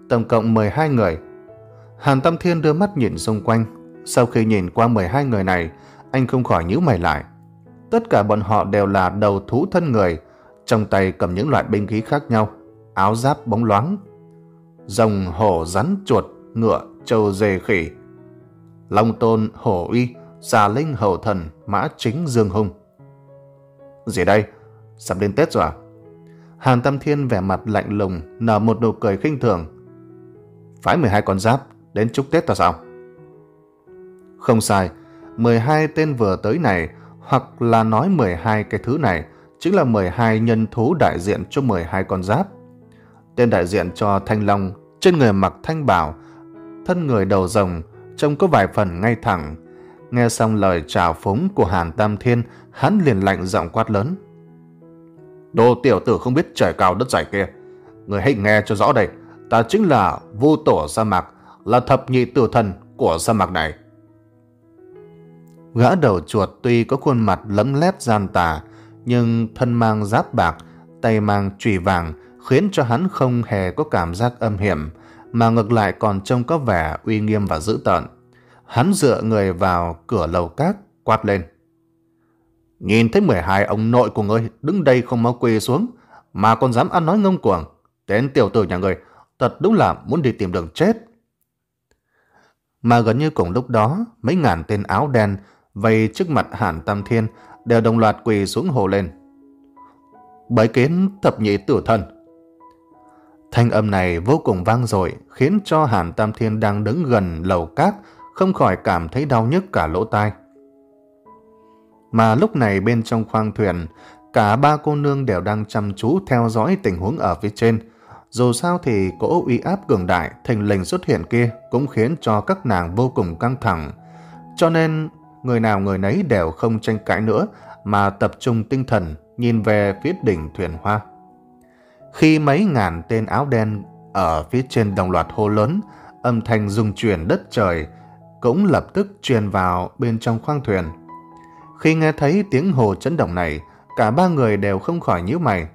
Speaker 1: tổng cộng mười hai người. Hàn Tam Thiên đưa mắt nhìn xung quanh. Sau khi nhìn qua mười hai người này, anh không khỏi nhíu mày lại. Tất cả bọn họ đều là đầu thú thân người, trong tay cầm những loại binh khí khác nhau, áo giáp bóng loáng. Rồng, hổ, rắn, chuột, ngựa, trâu, dê, khỉ. Long Tôn, Hổ Uy, Xà Linh, Hầu Thần, Mã Chính, Dương Hung. Gì đây? Sắp đến Tết rồi à? Hàn Tam Thiên vẻ mặt lạnh lùng, nở một nụ cười khinh thường. Phái mười hai con giáp đến chúc Tết ta sao? Không sai, mười hai tên vừa tới này, hoặc là nói mười hai cái thứ này, chính là mười hai nhân thú đại diện cho mười hai con giáp. Tên đại diện cho Thanh Long, trên người mặc thanh bào, thân người đầu rồng, trông có vài phần ngay thẳng. Nghe xong lời chào phúng của Hàn Tam Thiên, hắn liền lạnh giọng quát lớn. Đồ tiểu tử không biết trời cao đất dày kia, người hãy nghe cho rõ đây, ta chính là Vu Tổ sa mạc, là thập nhị tử thần của sa mạc này. Gã đầu chuột tuy có khuôn mặt lấm lét gian tà, nhưng thân mang giáp bạc, tay mang chùy vàng, khiến cho hắn không hề có cảm giác âm hiểm, mà ngược lại còn trông có vẻ uy nghiêm và dữ tợn. Hắn dựa người vào cửa lầu cát, quát lên. Nhìn thấy mười hai ông nội của ngươi đứng đây không mau quỳ xuống, mà còn dám ăn nói ngông cuồng. Tên tiểu tử nhà ngươi thật đúng là muốn đi tìm đường chết. Mà gần như cùng lúc đó, mấy ngàn tên áo đen vây trước mặt Hàn Tam Thiên đều đồng loạt quỳ xuống hô lên. Bái kiến thập nhị tử thần. Thanh âm này vô cùng vang dội, khiến cho Hàn Tam Thiên đang đứng gần lầu cát không khỏi cảm thấy đau nhức cả lỗ tai. Mà lúc này bên trong khoang thuyền, cả ba cô nương đều đang chăm chú theo dõi tình huống ở phía trên. Dù sao thì cỗ uy áp cường đại thình lình xuất hiện kia cũng khiến cho các nàng vô cùng căng thẳng. Cho nên người nào người nấy đều không tranh cãi nữa, mà tập trung tinh thần nhìn về phía đỉnh thuyền hoa. Khi mấy ngàn tên áo đen ở phía trên đồng loạt hô lớn, âm thanh rung chuyển đất trời cũng lập tức truyền vào bên trong khoang thuyền. Khi nghe thấy tiếng hồ chấn động này, cả ba người đều không khỏi nhíu mày.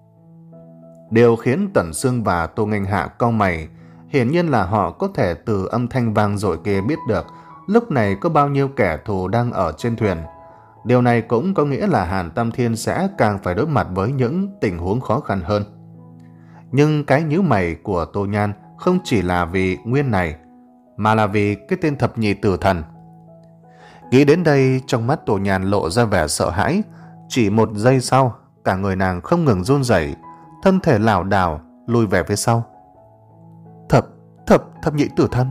Speaker 1: Điều khiến Tần Sương và Tô Nghênh Hạ cau mày, hiển nhiên là họ có thể từ âm thanh vang dội kia biết được lúc này có bao nhiêu kẻ thù đang ở trên thuyền. Điều này cũng có nghĩa là Hàn Tam Thiên sẽ càng phải đối mặt với những tình huống khó khăn hơn. Nhưng cái nhíu mày của Tô Nhan không chỉ là vì nguyên này, mà là vì cái tên thập nhị tử thần. Nghĩ đến đây, trong mắt Tô Nhan lộ ra vẻ sợ hãi. Chỉ một giây sau, cả người nàng không ngừng run rẩy, thân thể lảo đảo lùi về phía sau. Thập, thập, thập nhị tử thần.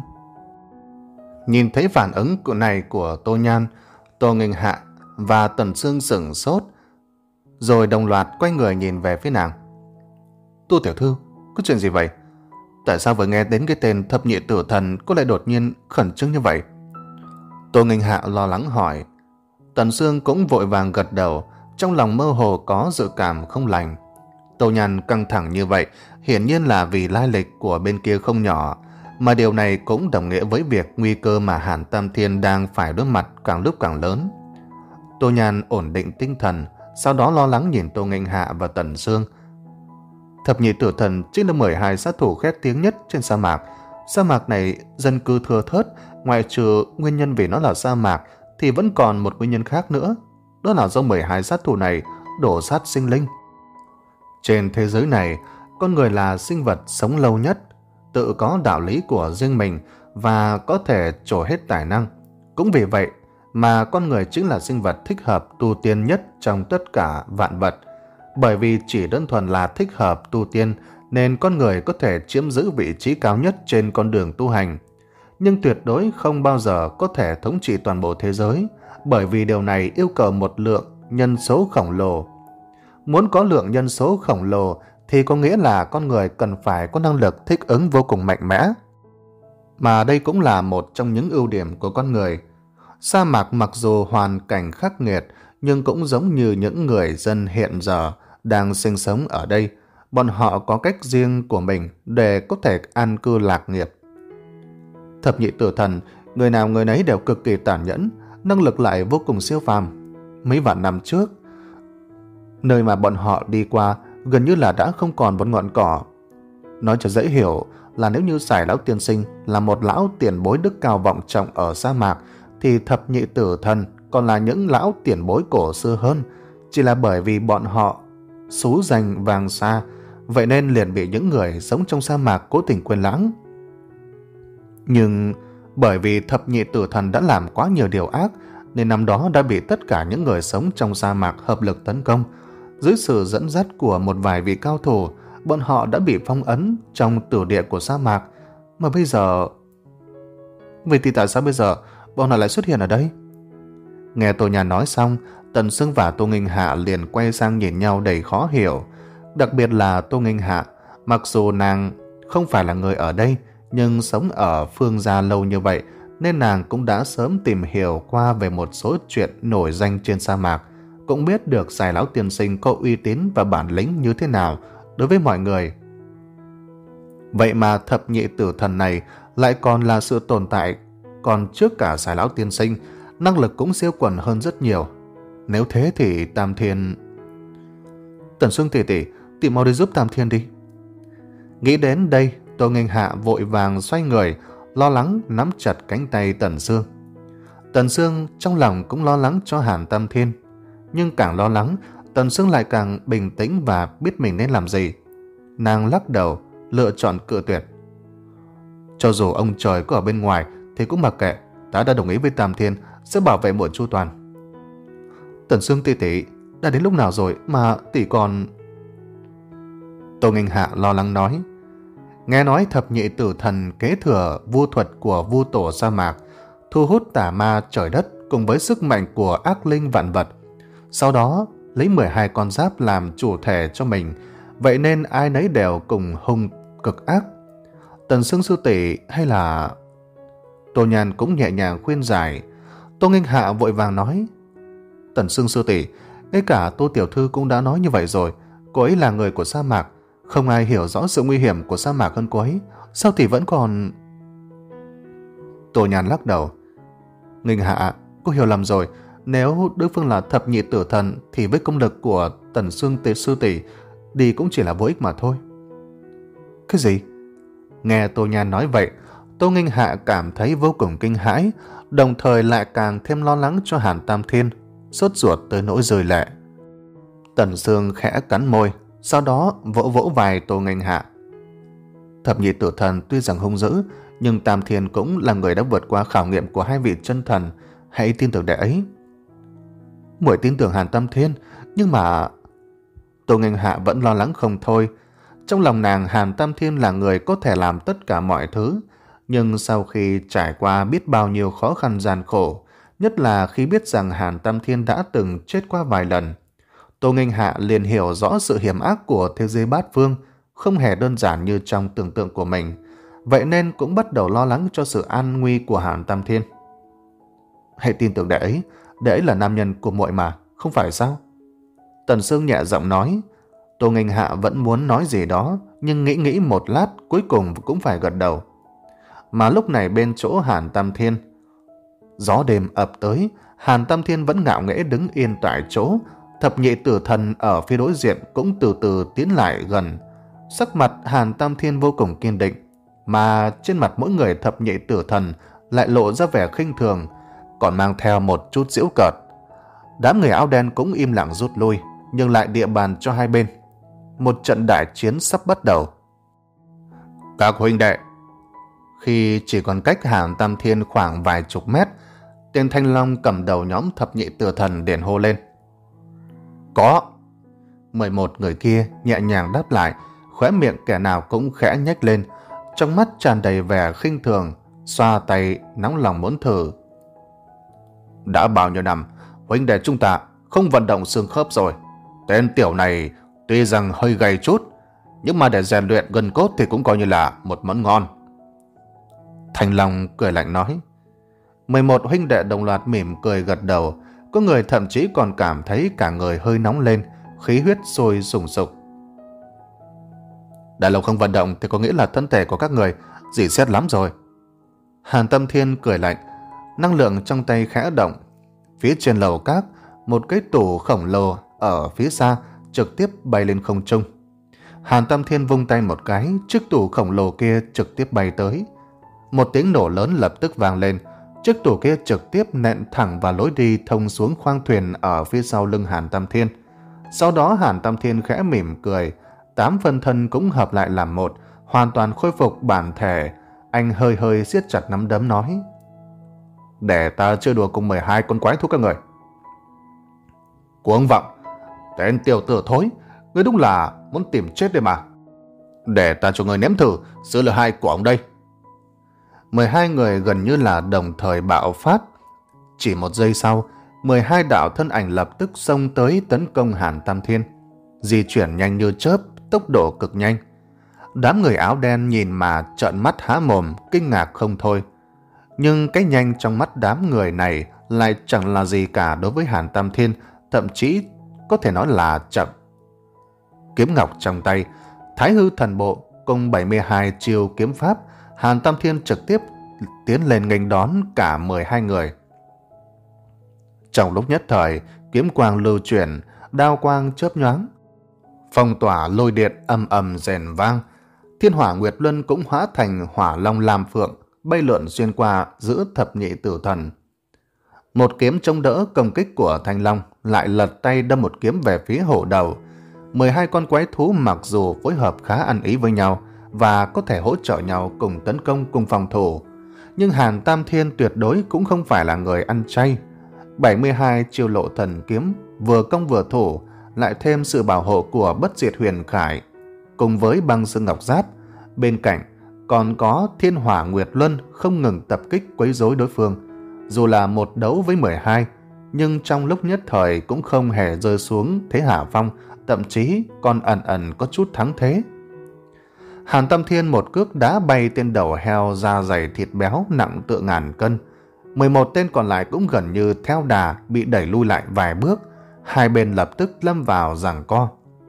Speaker 1: Nhìn thấy phản ứng của này của Tô Nhan, Tô Nghênh Hạ và Tần Sương sửng sốt, rồi đồng loạt quay người nhìn về phía nàng. Tô tiểu thư, có chuyện gì vậy? Tại sao vừa nghe đến cái tên thập nhị tử thần cô lại đột nhiên khẩn trương như vậy? Tô Nghênh Hạ lo lắng hỏi. Tần Sương cũng vội vàng gật đầu, trong lòng mơ hồ có dự cảm không lành. Tô Nhan căng thẳng như vậy hiển nhiên là vì lai lịch của bên kia không nhỏ, mà điều này cũng đồng nghĩa với việc nguy cơ mà Hàn Tam Thiên đang phải đối mặt càng lúc càng lớn. Tô Nhan ổn định tinh thần, sau đó lo lắng nhìn Tô Nghênh Hạ và Tần Sương. Thập nhị tử thần chính là mười hai sát thủ khét tiếng nhất trên sa mạc. Sa mạc này dân cư thưa thớt, ngoại trừ nguyên nhân vì nó là sa mạc thì vẫn còn một nguyên nhân khác nữa, đó là do mười hai sát thủ này đổ sát sinh linh. Trên thế giới này, con người là sinh vật sống lâu nhất, tự có đạo lý của riêng mình và có thể trổ hết tài năng. Cũng vì vậy mà con người chính là sinh vật thích hợp tu tiên nhất trong tất cả vạn vật. Bởi vì chỉ đơn thuần là thích hợp tu tiên nên con người có thể chiếm giữ vị trí cao nhất trên con đường tu hành. Nhưng tuyệt đối không bao giờ có thể thống trị toàn bộ thế giới, bởi vì điều này yêu cầu một lượng nhân số khổng lồ. Muốn có lượng nhân số khổng lồ thì có nghĩa là con người cần phải có năng lực thích ứng vô cùng mạnh mẽ. Mà đây cũng là một trong những ưu điểm của con người. Sa mạc mặc dù hoàn cảnh khắc nghiệt, nhưng cũng giống như những người dân hiện giờ đang sinh sống ở đây. Bọn họ có cách riêng của mình để có thể an cư lạc nghiệp. Thập nhị tử thần, người nào người nấy đều cực kỳ tàn nhẫn, năng lực lại vô cùng siêu phàm. Mấy vạn năm trước, nơi mà bọn họ đi qua gần như là đã không còn một ngọn cỏ. Nói cho dễ hiểu là nếu như Sải lão tiên sinh là một lão tiền bối đức cao vọng trọng ở sa mạc, thì thập nhị tử thần còn là những lão tiền bối cổ xưa hơn. Chỉ là bởi vì bọn họ xú danh vàng xa, vậy nên liền bị những người sống trong sa mạc cố tình quên lãng. Nhưng bởi vì thập nhị tử thần đã làm quá nhiều điều ác, nên năm đó đã bị tất cả những người sống trong sa mạc hợp lực tấn công. Dưới sự dẫn dắt của một vài vị cao thủ, bọn họ đã bị phong ấn trong tử địa của sa mạc. Mà bây giờ... Vậy thì tại sao bây giờ bọn họ lại xuất hiện ở đây? Nghe Tô Nhan nói xong, Tần Sương và Tô Nghênh Hạ liền quay sang nhìn nhau đầy khó hiểu. Đặc biệt là Tô Nghênh Hạ, mặc dù nàng không phải là người ở đây, nhưng sống ở Phương Gia lâu như vậy, nên nàng cũng đã sớm tìm hiểu qua về một số chuyện nổi danh trên sa mạc, cũng biết được Sải lão tiên sinh có uy tín và bản lĩnh như thế nào đối với mọi người. Vậy mà thập nhị tử thần này lại còn là sự tồn tại còn trước cả Sải lão tiên sinh, năng lực cũng siêu quần hơn rất nhiều. Nếu thế thì Tam Thiên... Tần Sương tỷ tỷ, tỷ mau đi giúp Tam Thiên đi. Nghĩ đến đây, Tô Nghênh Hạ vội vàng xoay người, lo lắng nắm chặt cánh tay Tần Sương. Tần Sương trong lòng cũng lo lắng cho Hàn Tam Thiên, nhưng càng lo lắng, Tần Sương lại càng bình tĩnh và biết mình nên làm gì. Nàng lắc đầu, lựa chọn cự tuyệt. Cho dù ông trời có ở bên ngoài thì cũng mặc kệ, ta đã đồng ý với Tam Thiên sẽ bảo vệ muội chu toàn. Tần Sương tỷ tỷ, đã đến lúc nào rồi mà tỷ còn... Tô Nghênh Hạ lo lắng nói. Nghe nói thập nhị tử thần kế thừa vu thuật của vu tổ sa mạc, thu hút tà ma trời đất cùng với sức mạnh của ác linh vạn vật. Sau đó lấy mười hai con giáp làm chủ thể cho mình, vậy nên ai nấy đều cùng hung cực ác. Tần Sương sư tỷ hay là... Tô Nhan cũng nhẹ nhàng khuyên giải. Tô Nghênh Hạ vội vàng nói. Tần Sương sư tỷ, ngay cả Tô tiểu thư cũng đã nói như vậy rồi. Cô ấy là người của sa mạc, không ai hiểu rõ sự nguy hiểm của sa mạc hơn cô ấy. Sao tỷ vẫn còn... Tô Nhan lắc đầu. Nghênh Hạ, cô hiểu lầm rồi. Nếu đối phương là thập nhị tử thần thì với công lực của Tần Sương tế sư tỷ đi cũng chỉ là vô ích mà thôi. Cái gì? Nghe Tô Nhan nói vậy, Tô Nghênh Hạ cảm thấy vô cùng kinh hãi, đồng thời lại càng thêm lo lắng cho Hàn Tam Thiên, sốt ruột tới nỗi rơi lệ. Tần Sương khẽ cắn môi, sau đó vỗ vỗ vai Tô Nghênh Hạ. Thập nhị tử thần tuy rằng hung dữ, nhưng Tam Thiên cũng là người đã vượt qua khảo nghiệm của hai vị chân thần, hãy tin tưởng đệ ấy. Muội tin tưởng Hàn Tam Thiên, nhưng mà... Tô Nghênh Hạ vẫn lo lắng không thôi. Trong lòng nàng, Hàn Tam Thiên là người có thể làm tất cả mọi thứ, nhưng sau khi trải qua biết bao nhiêu khó khăn gian khổ, nhất là khi biết rằng Hàn Tam Thiên đã từng chết qua vài lần, Tô Nghênh Hạ liền hiểu rõ sự hiểm ác của thế giới bát phương không hề đơn giản như trong tưởng tượng của mình, vậy nên cũng bắt đầu lo lắng cho sự an nguy của Hàn Tam Thiên. Hãy tin tưởng đệ ấy, đệ ấy là nam nhân của muội mà, không phải sao? Tần Sương nhẹ giọng nói. Tô Nghênh Hạ vẫn muốn nói gì đó, nhưng nghĩ nghĩ một lát cuối cùng cũng phải gật đầu. Mà lúc này bên chỗ Hàn Tam Thiên, gió đêm ập tới, Hàn Tam Thiên vẫn ngạo nghễ đứng yên tại chỗ. Thập nhị tử thần ở phía đối diện cũng từ từ tiến lại gần. Sắc mặt Hàn Tam Thiên vô cùng kiên định, mà trên mặt mỗi người thập nhị tử thần lại lộ ra vẻ khinh thường, còn mang theo một chút giễu cợt. Đám người áo đen cũng im lặng rút lui, nhưng lại địa bàn cho hai bên. Một trận đại chiến sắp bắt đầu. Các huynh đệ! Khi chỉ còn cách Hàn Tam Thiên khoảng vài chục mét, tên Thanh Long cầm đầu nhóm thập nhị tử thần liền hô lên. Có! mười một người kia nhẹ nhàng đáp lại, khóe miệng kẻ nào cũng khẽ nhếch lên, trong mắt tràn đầy vẻ khinh thường, xoa tay nóng lòng muốn thử. Đã bao nhiêu năm, huynh đệ chúng ta không vận động xương khớp rồi. Tên tiểu này tuy rằng hơi gầy chút, nhưng mà để rèn luyện gân cốt thì cũng coi như là một món ngon. Thanh Long cười lạnh nói. mười một huynh đệ đồng loạt mỉm cười gật đầu, có người thậm chí còn cảm thấy cả người hơi nóng lên, khí huyết sôi sùng sục. Đã lâu không vận động thì có nghĩa là thân thể của các người dỉ xét lắm rồi. Hàn Tam Thiên cười lạnh, năng lượng trong tay khẽ động. Phía trên lầu các, một cái tủ khổng lồ ở phía xa trực tiếp bay lên không trung. Hàn Tam Thiên vung tay một cái, chiếc tủ khổng lồ kia trực tiếp bay tới. Một tiếng nổ lớn lập tức vang lên, chiếc tủ kia trực tiếp nện thẳng vào lối đi thông xuống khoang thuyền ở phía sau lưng Hàn Tam Thiên. Sau đó Hàn Tam Thiên khẽ mỉm cười, tám phân thân cũng hợp lại làm một, hoàn toàn khôi phục bản thể. Anh hơi hơi siết chặt nắm đấm nói: để ta chơi đùa cùng mười hai con quái thú các người. Cuồng vọng, tên tiểu tử thối, ngươi đúng là muốn tìm chết đây mà. Để ta cho ngươi nếm thử sự lợi hại của ông đây. mười hai người gần như là đồng thời bạo phát. Chỉ một giây sau, mười hai đạo thân ảnh lập tức xông tới tấn công Hàn Tam Thiên, di chuyển nhanh như chớp, tốc độ cực nhanh. Đám người áo đen nhìn mà trợn mắt há mồm, kinh ngạc không thôi. Nhưng cái nhanh trong mắt đám người này lại chẳng là gì cả đối với Hàn Tam Thiên, thậm chí có thể nói là chậm. Kiếm ngọc trong tay, Thái Hư Thần Bộ cùng bảy mươi hai chiêu kiếm pháp, Hàn Tam Thiên trực tiếp tiến lên nghênh đón cả mười hai người. Trong lúc nhất thời, kiếm quang lưu chuyển, đao quang chớp nhoáng, phong tỏa lôi điện ầm ầm rền vang. Thiên Hỏa Nguyệt Luân cũng hóa thành hỏa long lam phượng, bay lượn xuyên qua giữa thập nhị tử thần. Một kiếm chống đỡ công kích của Thanh Long, lại lật tay đâm một kiếm về phía hổ đầu. mười hai con quái thú mặc dù phối hợp khá ăn ý với nhau và có thể hỗ trợ nhau cùng tấn công cùng phòng thủ, nhưng Hàn Tam Thiên tuyệt đối cũng không phải là người ăn chay. bảy mươi hai chiêu lộ thần kiếm vừa công vừa thủ, lại thêm sự bảo hộ của Bất Diệt Huyền Khải cùng với Băng Xương Ngọc Giáp, bên cạnh còn có Thiên Hỏa Nguyệt Luân không ngừng tập kích quấy rối đối phương. Dù là một đấu với mười hai, nhưng trong lúc nhất thời cũng không hề rơi xuống thế hạ phong, thậm chí còn ẩn ẩn có chút thắng thế. Hàn Tam Thiên một cước đá bay tên đầu heo da dày thịt béo nặng tựa ngàn cân. mười một tên còn lại cũng gần như theo đà bị đẩy lui lại vài bước, hai bên lập tức lâm vào giằng co.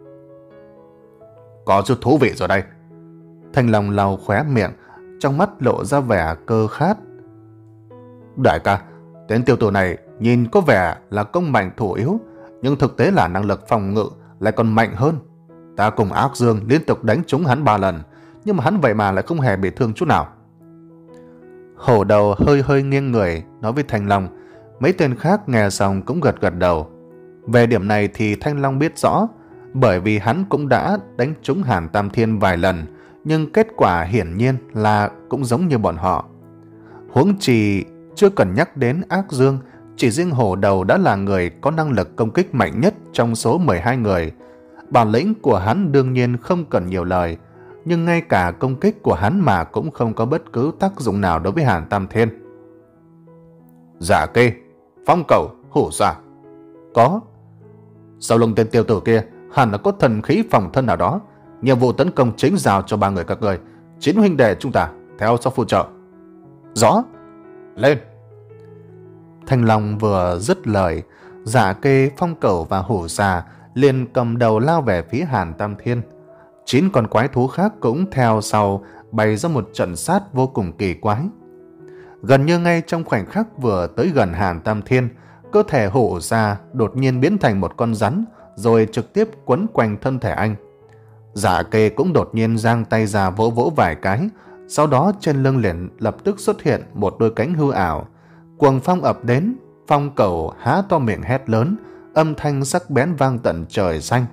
Speaker 1: Có chút thú vị rồi đây. Thanh Long lau khóe miệng, trong mắt lộ ra vẻ cơ khát. Đại ca, tên tiểu tử này nhìn có vẻ là công mạnh thủ yếu, nhưng thực tế là năng lực phòng ngự lại còn mạnh hơn. Ta cùng Ác Dương liên tục đánh trúng hắn ba lần, nhưng mà hắn vậy mà lại không hề bị thương chút nào. Hổ đầu hơi hơi nghiêng người nói với Thanh Long. Mấy tên khác nghe xong cũng gật gật đầu. Về điểm này thì Thanh Long biết rõ, bởi vì hắn cũng đã đánh trúng Hàn Tam Thiên vài lần, nhưng kết quả hiển nhiên là cũng giống như bọn họ. Huống chi chưa cần nhắc đến Ác Dương, chỉ riêng hổ đầu đã là người có năng lực công kích mạnh nhất trong số mười hai người. Bản lĩnh của hắn đương nhiên không cần nhiều lời, nhưng ngay cả công kích của hắn mà cũng không có bất cứ tác dụng nào đối với Hàn Tam Thiên. Giả Kê, Phong Cẩu, Hổ Xà. Có. Sau lưng tên tiêu tử kia hẳn là có thần khí phòng thân nào đó. Nhiệm vụ tấn công chính giao cho ba người các người. Chín huynh đệ chúng ta theo sau phụ trợ. Rõ. Lên. Thanh Long vừa dứt lời, Giả Kê, Phong Cẩu và Hổ Xà liền cầm đầu lao về phía Hàn Tam Thiên. Chín con quái thú khác cũng theo sau, bày ra một trận sát vô cùng kỳ quái. Gần như ngay trong khoảnh khắc vừa tới gần Hàn Tam Thiên, cơ thể Hổ Xà đột nhiên biến thành một con rắn, rồi trực tiếp quấn quanh thân thể anh. Giả Kê cũng đột nhiên giang tay ra vỗ vỗ vài cái, sau đó trên lưng liền lập tức xuất hiện một đôi cánh hư ảo. Cuồng phong ập đến, Phong Cẩu há to miệng hét lớn, âm thanh sắc bén vang tận trời xanh.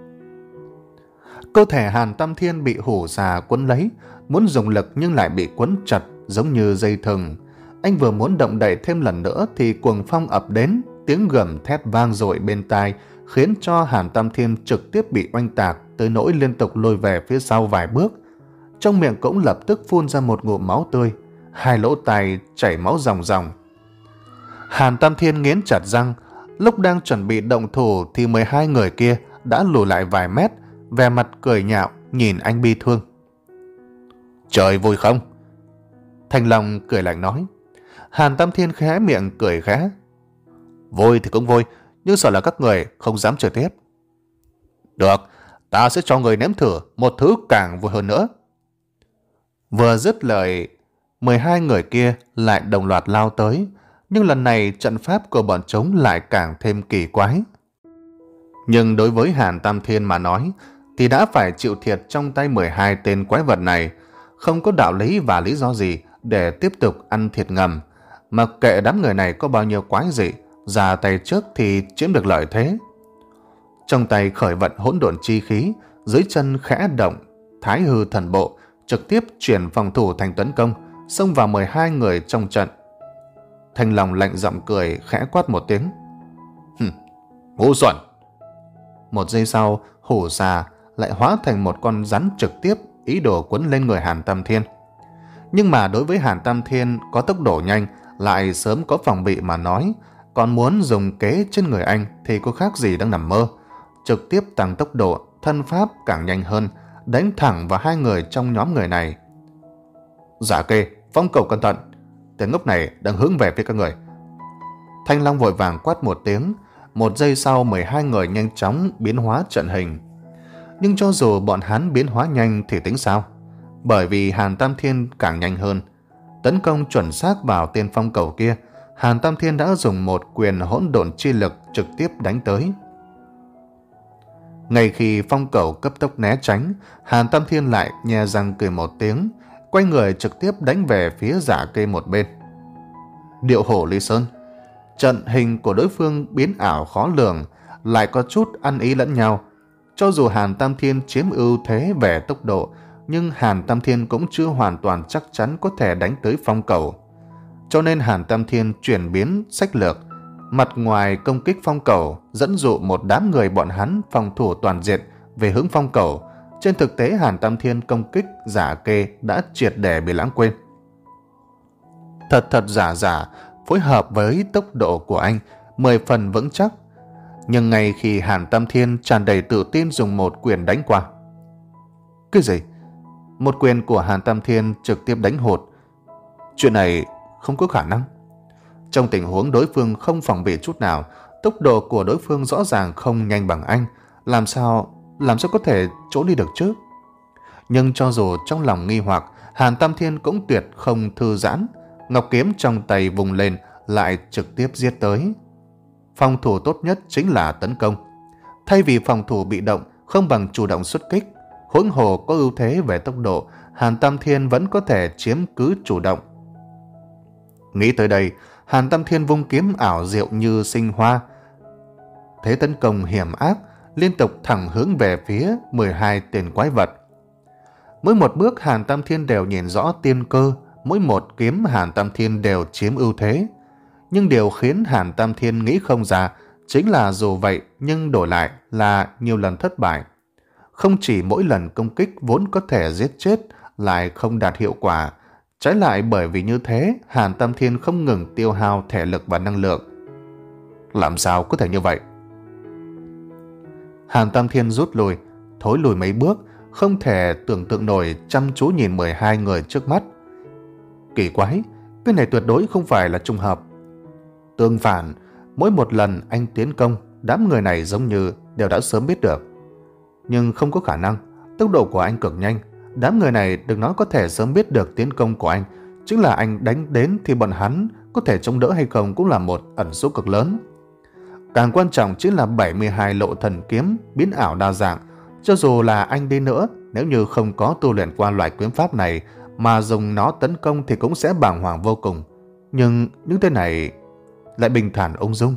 Speaker 1: Cơ thể Hàn Tam Thiên bị Hổ Xà quấn lấy, muốn dùng lực nhưng lại bị quấn chặt giống như dây thừng. Anh vừa muốn động đậy thêm lần nữa thì cuồng phong ập đến, tiếng gầm thét vang dội bên tai, khiến cho Hàn Tam Thiên trực tiếp bị oanh tạc tới nỗi liên tục lùi về phía sau vài bước. Trong miệng cũng lập tức phun ra một ngụm máu tươi, hai lỗ tai chảy máu ròng ròng. Hàn Tam Thiên nghiến chặt răng, lúc đang chuẩn bị động thủ thì mười hai người kia đã lùi lại vài mét, vẻ mặt cười nhạo nhìn anh bi thương. Trời vui không? Thanh Long cười lạnh nói. Hàn Tam Thiên khẽ miệng cười khẽ. Vui thì cũng vui, nhưng sợ là các người không dám chơi tiếp. Được, ta sẽ cho người nếm thử một thứ càng vui hơn nữa. Vừa dứt lời, mười hai người kia lại đồng loạt lao tới, nhưng lần này trận pháp của bọn chúng lại càng thêm kỳ quái. Nhưng đối với Hàn Tam Thiên mà nói thì đã phải chịu thiệt trong tay mười hai tên quái vật này, không có đạo lý và lý do gì để tiếp tục ăn thiệt ngầm. Mặc kệ đám người này có bao nhiêu quái dị, ra tay trước thì chiếm được lợi thế. Trong tay khởi vận hỗn độn chi khí, dưới chân khẽ động, thái hư thần bộ, trực tiếp chuyển phòng thủ thành tấn công, xông vào mười hai người trong trận. Thanh Long lạnh giọng cười, khẽ quát một tiếng. Hừm, ngu xuẩn! Một giây sau, hổ xà lại hóa thành một con rắn trực tiếp, ý đồ quấn lên người Hàn Tam Thiên. Nhưng mà đối với Hàn Tam Thiên có tốc độ nhanh, lại sớm có phòng bị mà nói, còn muốn dùng kế trên người anh thì có khác gì đang nằm mơ. Trực tiếp tăng tốc độ, thân pháp càng nhanh hơn, đánh thẳng vào hai người trong nhóm người này. Giả Kê, Phong Cầu cẩn thận, tên ngốc này đang hướng về phía các người. Thanh Long vội vàng quát một tiếng. Một giây sau, mười hai người nhanh chóng biến hóa trận hình. Nhưng cho dù bọn hắn biến hóa nhanh thì tính sao? Bởi vì Hàn Tam Thiên càng nhanh hơn. Tấn công chuẩn xác vào tên phong cầu kia, Hàn Tam Thiên đã dùng một quyền hỗn độn chi lực trực tiếp đánh tới. Ngay khi phong cầu cấp tốc né tránh, Hàn Tam Thiên lại nhe răng cười một tiếng, quay người trực tiếp đánh về phía Giả Kê một bên. Điệu hổ Lý Sơn. Trận hình của đối phương biến ảo khó lường, lại có chút ăn ý lẫn nhau. Cho dù Hàn Tam Thiên chiếm ưu thế về tốc độ, nhưng Hàn Tam Thiên cũng chưa hoàn toàn chắc chắn có thể đánh tới phong cầu. Cho nên Hàn Tam Thiên chuyển biến sách lược, mặt ngoài công kích phong cầu, dẫn dụ một đám người bọn hắn phòng thủ toàn diện về hướng phong cầu. Trên thực tế Hàn Tam Thiên công kích Giả Kê đã triệt để bị lãng quên. Thật thật giả giả, phối hợp với tốc độ của anh, mười phần vững chắc. Nhưng ngay khi Hàn Tam Thiên tràn đầy tự tin dùng một quyền đánh qua. Cái gì? Một quyền của Hàn Tam Thiên trực tiếp đánh hụt. Chuyện này không có khả năng. Trong tình huống đối phương không phòng bị chút nào, tốc độ của đối phương rõ ràng không nhanh bằng anh. Làm sao, làm sao có thể trốn đi được chứ? Nhưng cho dù trong lòng nghi hoặc, Hàn Tam Thiên cũng tuyệt không thư giãn. Ngọc kiếm trong tay vùng lên, lại trực tiếp giết tới. Phòng thủ tốt nhất chính là tấn công. Thay vì phòng thủ bị động, không bằng chủ động xuất kích. Huống hồ có ưu thế về tốc độ, Hàn Tam Thiên vẫn có thể chiếm cứ chủ động. Nghĩ tới đây, Hàn Tam Thiên vung kiếm ảo diệu như sinh hoa. Thế tấn công hiểm ác, liên tục thẳng hướng về phía mười hai tên quái vật. Mỗi một bước Hàn Tam Thiên đều nhìn rõ tiên cơ, mỗi một kiếm Hàn Tam Thiên đều chiếm ưu thế. Nhưng điều khiến Hàn Tam Thiên nghĩ không ra chính là dù vậy nhưng đổi lại là nhiều lần thất bại. Không chỉ mỗi lần công kích vốn có thể giết chết lại không đạt hiệu quả, trái lại bởi vì như thế Hàn Tam Thiên không ngừng tiêu hao thể lực và năng lượng. Làm sao có thể như vậy? Hàn Tam Thiên rút lui, thối lùi mấy bước, không thể tưởng tượng nổi, chăm chú nhìn mười hai người trước mắt. Kỳ quái, cái này tuyệt đối không phải là trùng hợp. Tương phản, mỗi một lần anh tiến công, đám người này giống như đều đã sớm biết được. Nhưng không có khả năng, tốc độ của anh cực nhanh. Đám người này đừng nói có thể sớm biết được tiến công của anh, chính là anh đánh đến thì bọn hắn có thể chống đỡ hay không cũng là một ẩn số cực lớn. Càng quan trọng chính là bảy mươi hai lộ thần kiếm biến ảo đa dạng. Cho dù là anh đi nữa, nếu như không có tu luyện qua loại kiếm pháp này mà dùng nó tấn công thì cũng sẽ bàng hoàng vô cùng. Nhưng những tên này lại bình thản ung dung.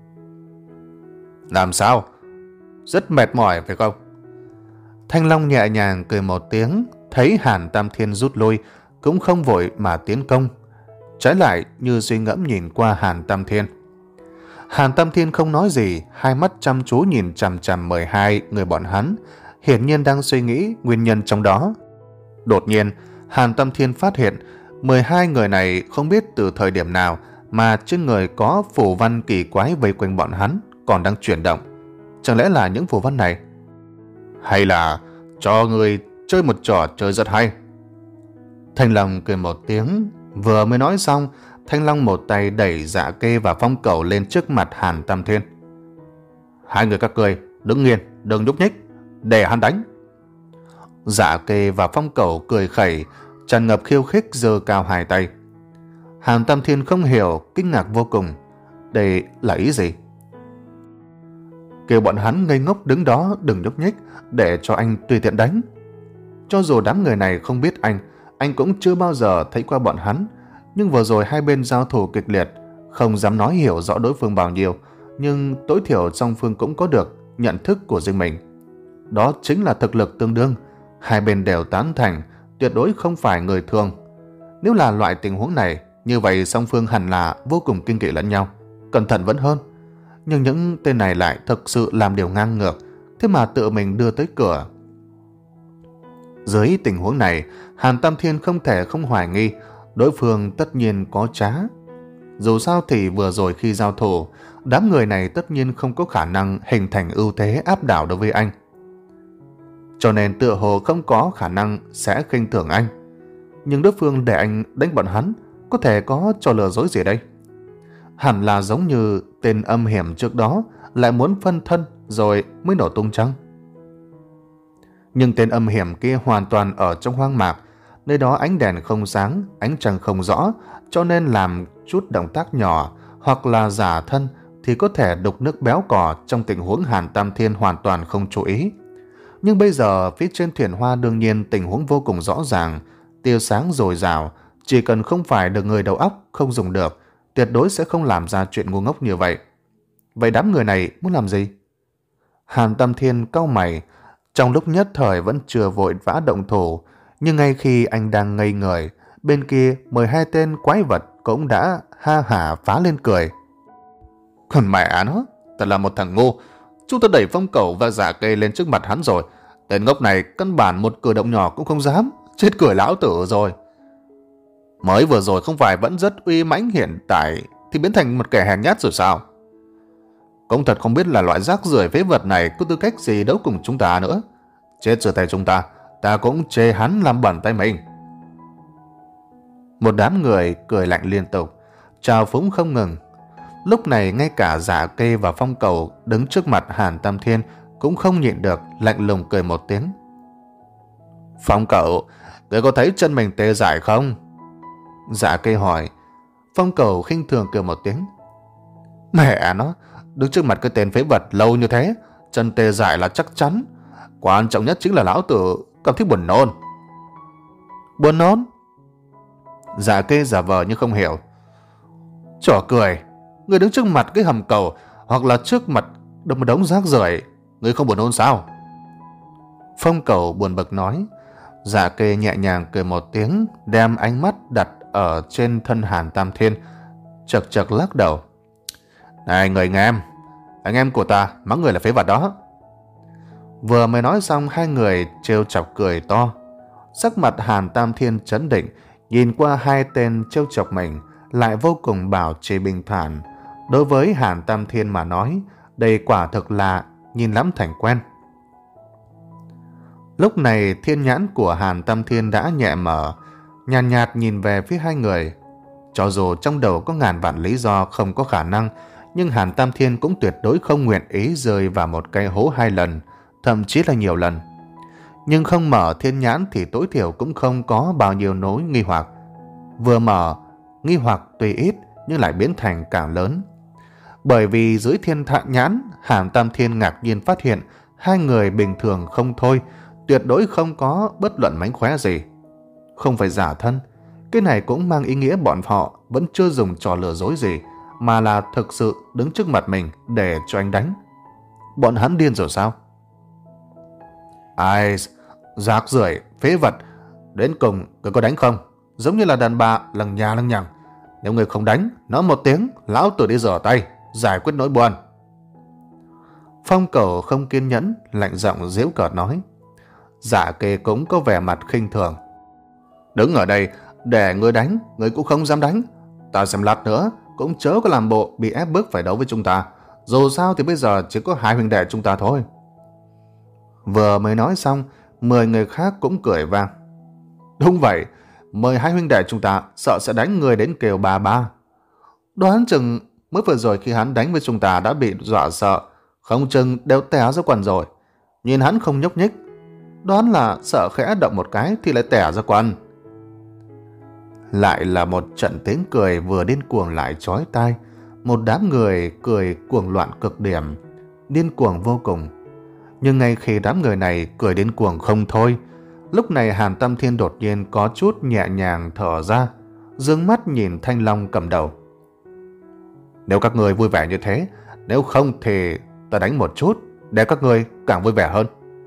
Speaker 1: Làm sao? Rất mệt mỏi phải không? Thanh Long nhẹ nhàng cười một tiếng, thấy Hàn Tam Thiên rút lui, cũng không vội mà tiến công. Trái lại như suy ngẫm nhìn qua Hàn Tam Thiên. Hàn Tam Thiên không nói gì, hai mắt chăm chú nhìn chằm chằm mười hai người bọn hắn, hiển nhiên đang suy nghĩ nguyên nhân trong đó. Đột nhiên, Hàn Tam Thiên phát hiện mười hai người này không biết từ thời điểm nào mà trên người có phù văn kỳ quái vây quanh bọn hắn còn đang chuyển động. Chẳng lẽ là những phù văn này? Hay là cho người chơi một trò chơi rất hay? Thanh Long cười một tiếng, vừa mới nói xong, Thanh Long một tay đẩy Dạ Kê và Phong Cẩu lên trước mặt Hàn Tam Thiên. Hai người các ngươi đứng nghiêng, đừng nhúc nhích, để hắn đánh. Dạ Kê và Phong Cẩu cười khẩy, tràn ngập khiêu khích giơ cao hai tay. Hàn Tam Thiên không hiểu, kinh ngạc vô cùng. Đây là ý gì? kêu bọn hắn ngây ngốc đứng đó đừng nhúc nhích để cho anh tùy tiện đánh. Cho dù đám người này không biết anh, anh cũng chưa bao giờ thấy qua bọn hắn, nhưng vừa rồi hai bên giao thủ kịch liệt, không dám nói hiểu rõ đối phương bao nhiêu, nhưng tối thiểu song phương cũng có được nhận thức của riêng mình. Đó chính là thực lực tương đương, hai bên đều tán thành, tuyệt đối không phải người thường. Nếu là loại tình huống này, như vậy song phương hẳn là vô cùng kiêng kỵ lẫn nhau, cẩn thận vẫn hơn. Nhưng những tên này lại thực sự làm điều ngang ngược, thế mà tự mình đưa tới cửa. Dưới tình huống này, Hàn Tam Thiên không thể không hoài nghi đối phương tất nhiên có trá. Dù sao thì vừa rồi khi giao thủ, đám người này tất nhiên không có khả năng hình thành ưu thế áp đảo đối với anh. Cho nên tựa hồ không có khả năng sẽ khinh thường anh. Nhưng đối phương để anh đánh bọn hắn, có thể có trò lừa dối gì đây? Hẳn là giống như tên âm hiểm trước đó lại muốn phân thân rồi mới nổ tung chăng? Nhưng tên âm hiểm kia hoàn toàn ở trong hoang mạc, nơi đó ánh đèn không sáng, ánh trăng không rõ, cho nên làm chút động tác nhỏ hoặc là giả thân thì có thể đục nước béo cò trong tình huống Hàn Tam Thiên hoàn toàn không chú ý. Nhưng bây giờ phía trên thuyền hoa đương nhiên tình huống vô cùng rõ ràng, tia sáng dồi dào, chỉ cần không phải được người đầu óc không dùng được, tuyệt đối sẽ không làm ra chuyện ngu ngốc như vậy. Vậy đám người này muốn làm gì? Hàn Tam Thiên cau mày, trong lúc nhất thời vẫn chưa vội vã động thủ, nhưng ngay khi anh đang ngây người, bên kia mười hai tên quái vật cũng đã ha hả phá lên cười. Còn mẹ nó, thật là một thằng ngu. Chúng ta đẩy Phong Cẩu và Giả Cây lên trước mặt hắn rồi. Tên ngốc này căn bản một cử động nhỏ cũng không dám. Chết cười lão tử rồi. Mới vừa rồi không phải vẫn rất uy mãnh, hiện tại thì biến thành một kẻ hèn nhát rồi sao? Cũng thật không biết là loại rác rưởi phế vật này có tư cách gì đấu cùng chúng ta nữa. Chết rồi tay chúng ta, ta cũng chê hắn làm bẩn tay mình. Một đám người cười lạnh liên tục, trào phúng không ngừng. Lúc này ngay cả Giả Cây và Phong Cẩu đứng trước mặt Hàn Tam Thiên cũng không nhịn được lạnh lùng cười một tiếng. Phong Cẩu, ngươi có thấy chân mình tê dại không? Giả Cây hỏi. Phong Cẩu khinh thường cười một tiếng. Mẹ nó, đứng trước mặt cái tên phế vật lâu như thế, chân tê dại là chắc chắn. Quan trọng nhất chính là lão tử cảm thấy buồn nôn. Buồn nôn? Giả Cây giả vờ như không hiểu. Trò cười, người đứng trước mặt cái hầm cầu hoặc là trước mặt đống một đống rác rưởi, người không buồn nôn sao? Phong Cẩu buồn bực nói. Giả Kê nhẹ nhàng cười một tiếng, đem ánh mắt đặt ở trên thân Hàn Tam Thiên, chật chật lắc đầu. Này người anh em, anh em của ta mắng người là phế vật đó. Vừa mới nói xong, hai người trêu chọc cười to. Sắc mặt Hàn Tam Thiên trấn định, nhìn qua hai tên trêu chọc mình, lại vô cùng bảo trì bình thản. Đối với Hàn Tam Thiên mà nói, đây quả thực là nhìn lắm thành quen. Lúc này thiên nhãn của Hàn Tam Thiên đã nhẹ mở, nhàn nhạt, nhạt nhìn về phía hai người. Cho dù trong đầu có ngàn vạn lý do không có khả năng, nhưng Hàn Tam Thiên cũng tuyệt đối không nguyện ý rơi vào một cái hố hai lần, thậm chí là nhiều lần. Nhưng không mở thiên nhãn thì tối thiểu cũng không có bao nhiêu nỗi nghi hoặc. Vừa mở, nghi hoặc tuy ít nhưng lại biến thành càng lớn. Bởi vì dưới thiên thạn nhãn, Hàn Tam Thiên ngạc nhiên phát hiện hai người bình thường không thôi, tuyệt đối không có bất luận mánh khóe gì. Không phải giả thân, cái này cũng mang ý nghĩa bọn họ vẫn chưa dùng trò lừa dối gì, mà là thực sự đứng trước mặt mình để cho anh đánh. Bọn hắn điên rồi sao? Ai, rác rưởi, phế vật, đến cùng người có đánh không? Giống như là đàn bà lằng nhà lằng nhằng. Nếu người không đánh, nói một tiếng, lão tử đi rửa tay, giải quyết nỗi buồn. Phong Cẩu không kiên nhẫn, lạnh giọng giễu cợt nói. Giả Kê cũng có vẻ mặt khinh thường. Đứng ở đây, để người đánh, người cũng không dám đánh. Ta xem lát nữa, cũng chớ có làm bộ bị ép bức phải đấu với chúng ta. Dù sao thì bây giờ chỉ có hai huynh đệ chúng ta thôi. Vừa mới nói xong, mười người khác cũng cười vang. Đúng vậy, mười hai huynh đệ chúng ta sợ sẽ đánh người đến kêu ba ba. Đoán chừng mới vừa rồi khi hắn đánh với chúng ta đã bị dọa sợ, không chừng đều tè ra quần rồi. Nhìn hắn không nhúc nhích, đoán là sợ khẽ động một cái thì lại tè ra quần. Lại là một trận tiếng cười vừa điên cuồng lại chói tai. Một đám người cười cuồng loạn cực điểm. điên cuồng vô cùng. Nhưng ngay khi đám người này cười điên cuồng không thôi, lúc này Hàn Tâm Thiên đột nhiên có chút nhẹ nhàng thở ra, dương mắt nhìn Thanh Long cầm đầu. Nếu các người vui vẻ như thế, nếu không thì ta đánh một chút, để các người càng vui vẻ hơn.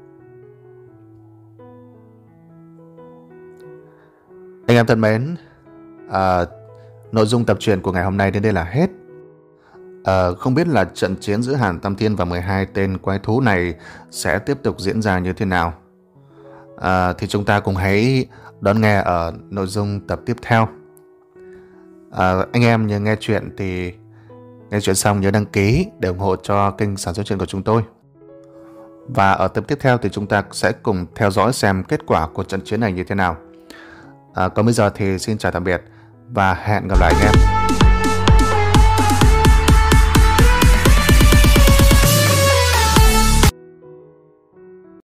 Speaker 1: Anh em thân mến, à, nội dung tập truyện của ngày hôm nay đến đây là hết. À, không biết là trận chiến giữa Hàn Tâm Thiên và mười hai tên quái thú này sẽ tiếp tục diễn ra như thế nào. À, thì chúng ta cùng hãy đón nghe ở nội dung tập tiếp theo. À, anh em nhớ nghe chuyện thì nghe chuyện xong nhớ đăng ký để ủng hộ cho kênh sản xuất truyện của chúng tôi. Và ở tập tiếp theo thì chúng ta sẽ cùng theo dõi xem kết quả của trận chiến này như thế nào. À, còn bây giờ thì xin chào tạm biệt và hẹn gặp lại anh em.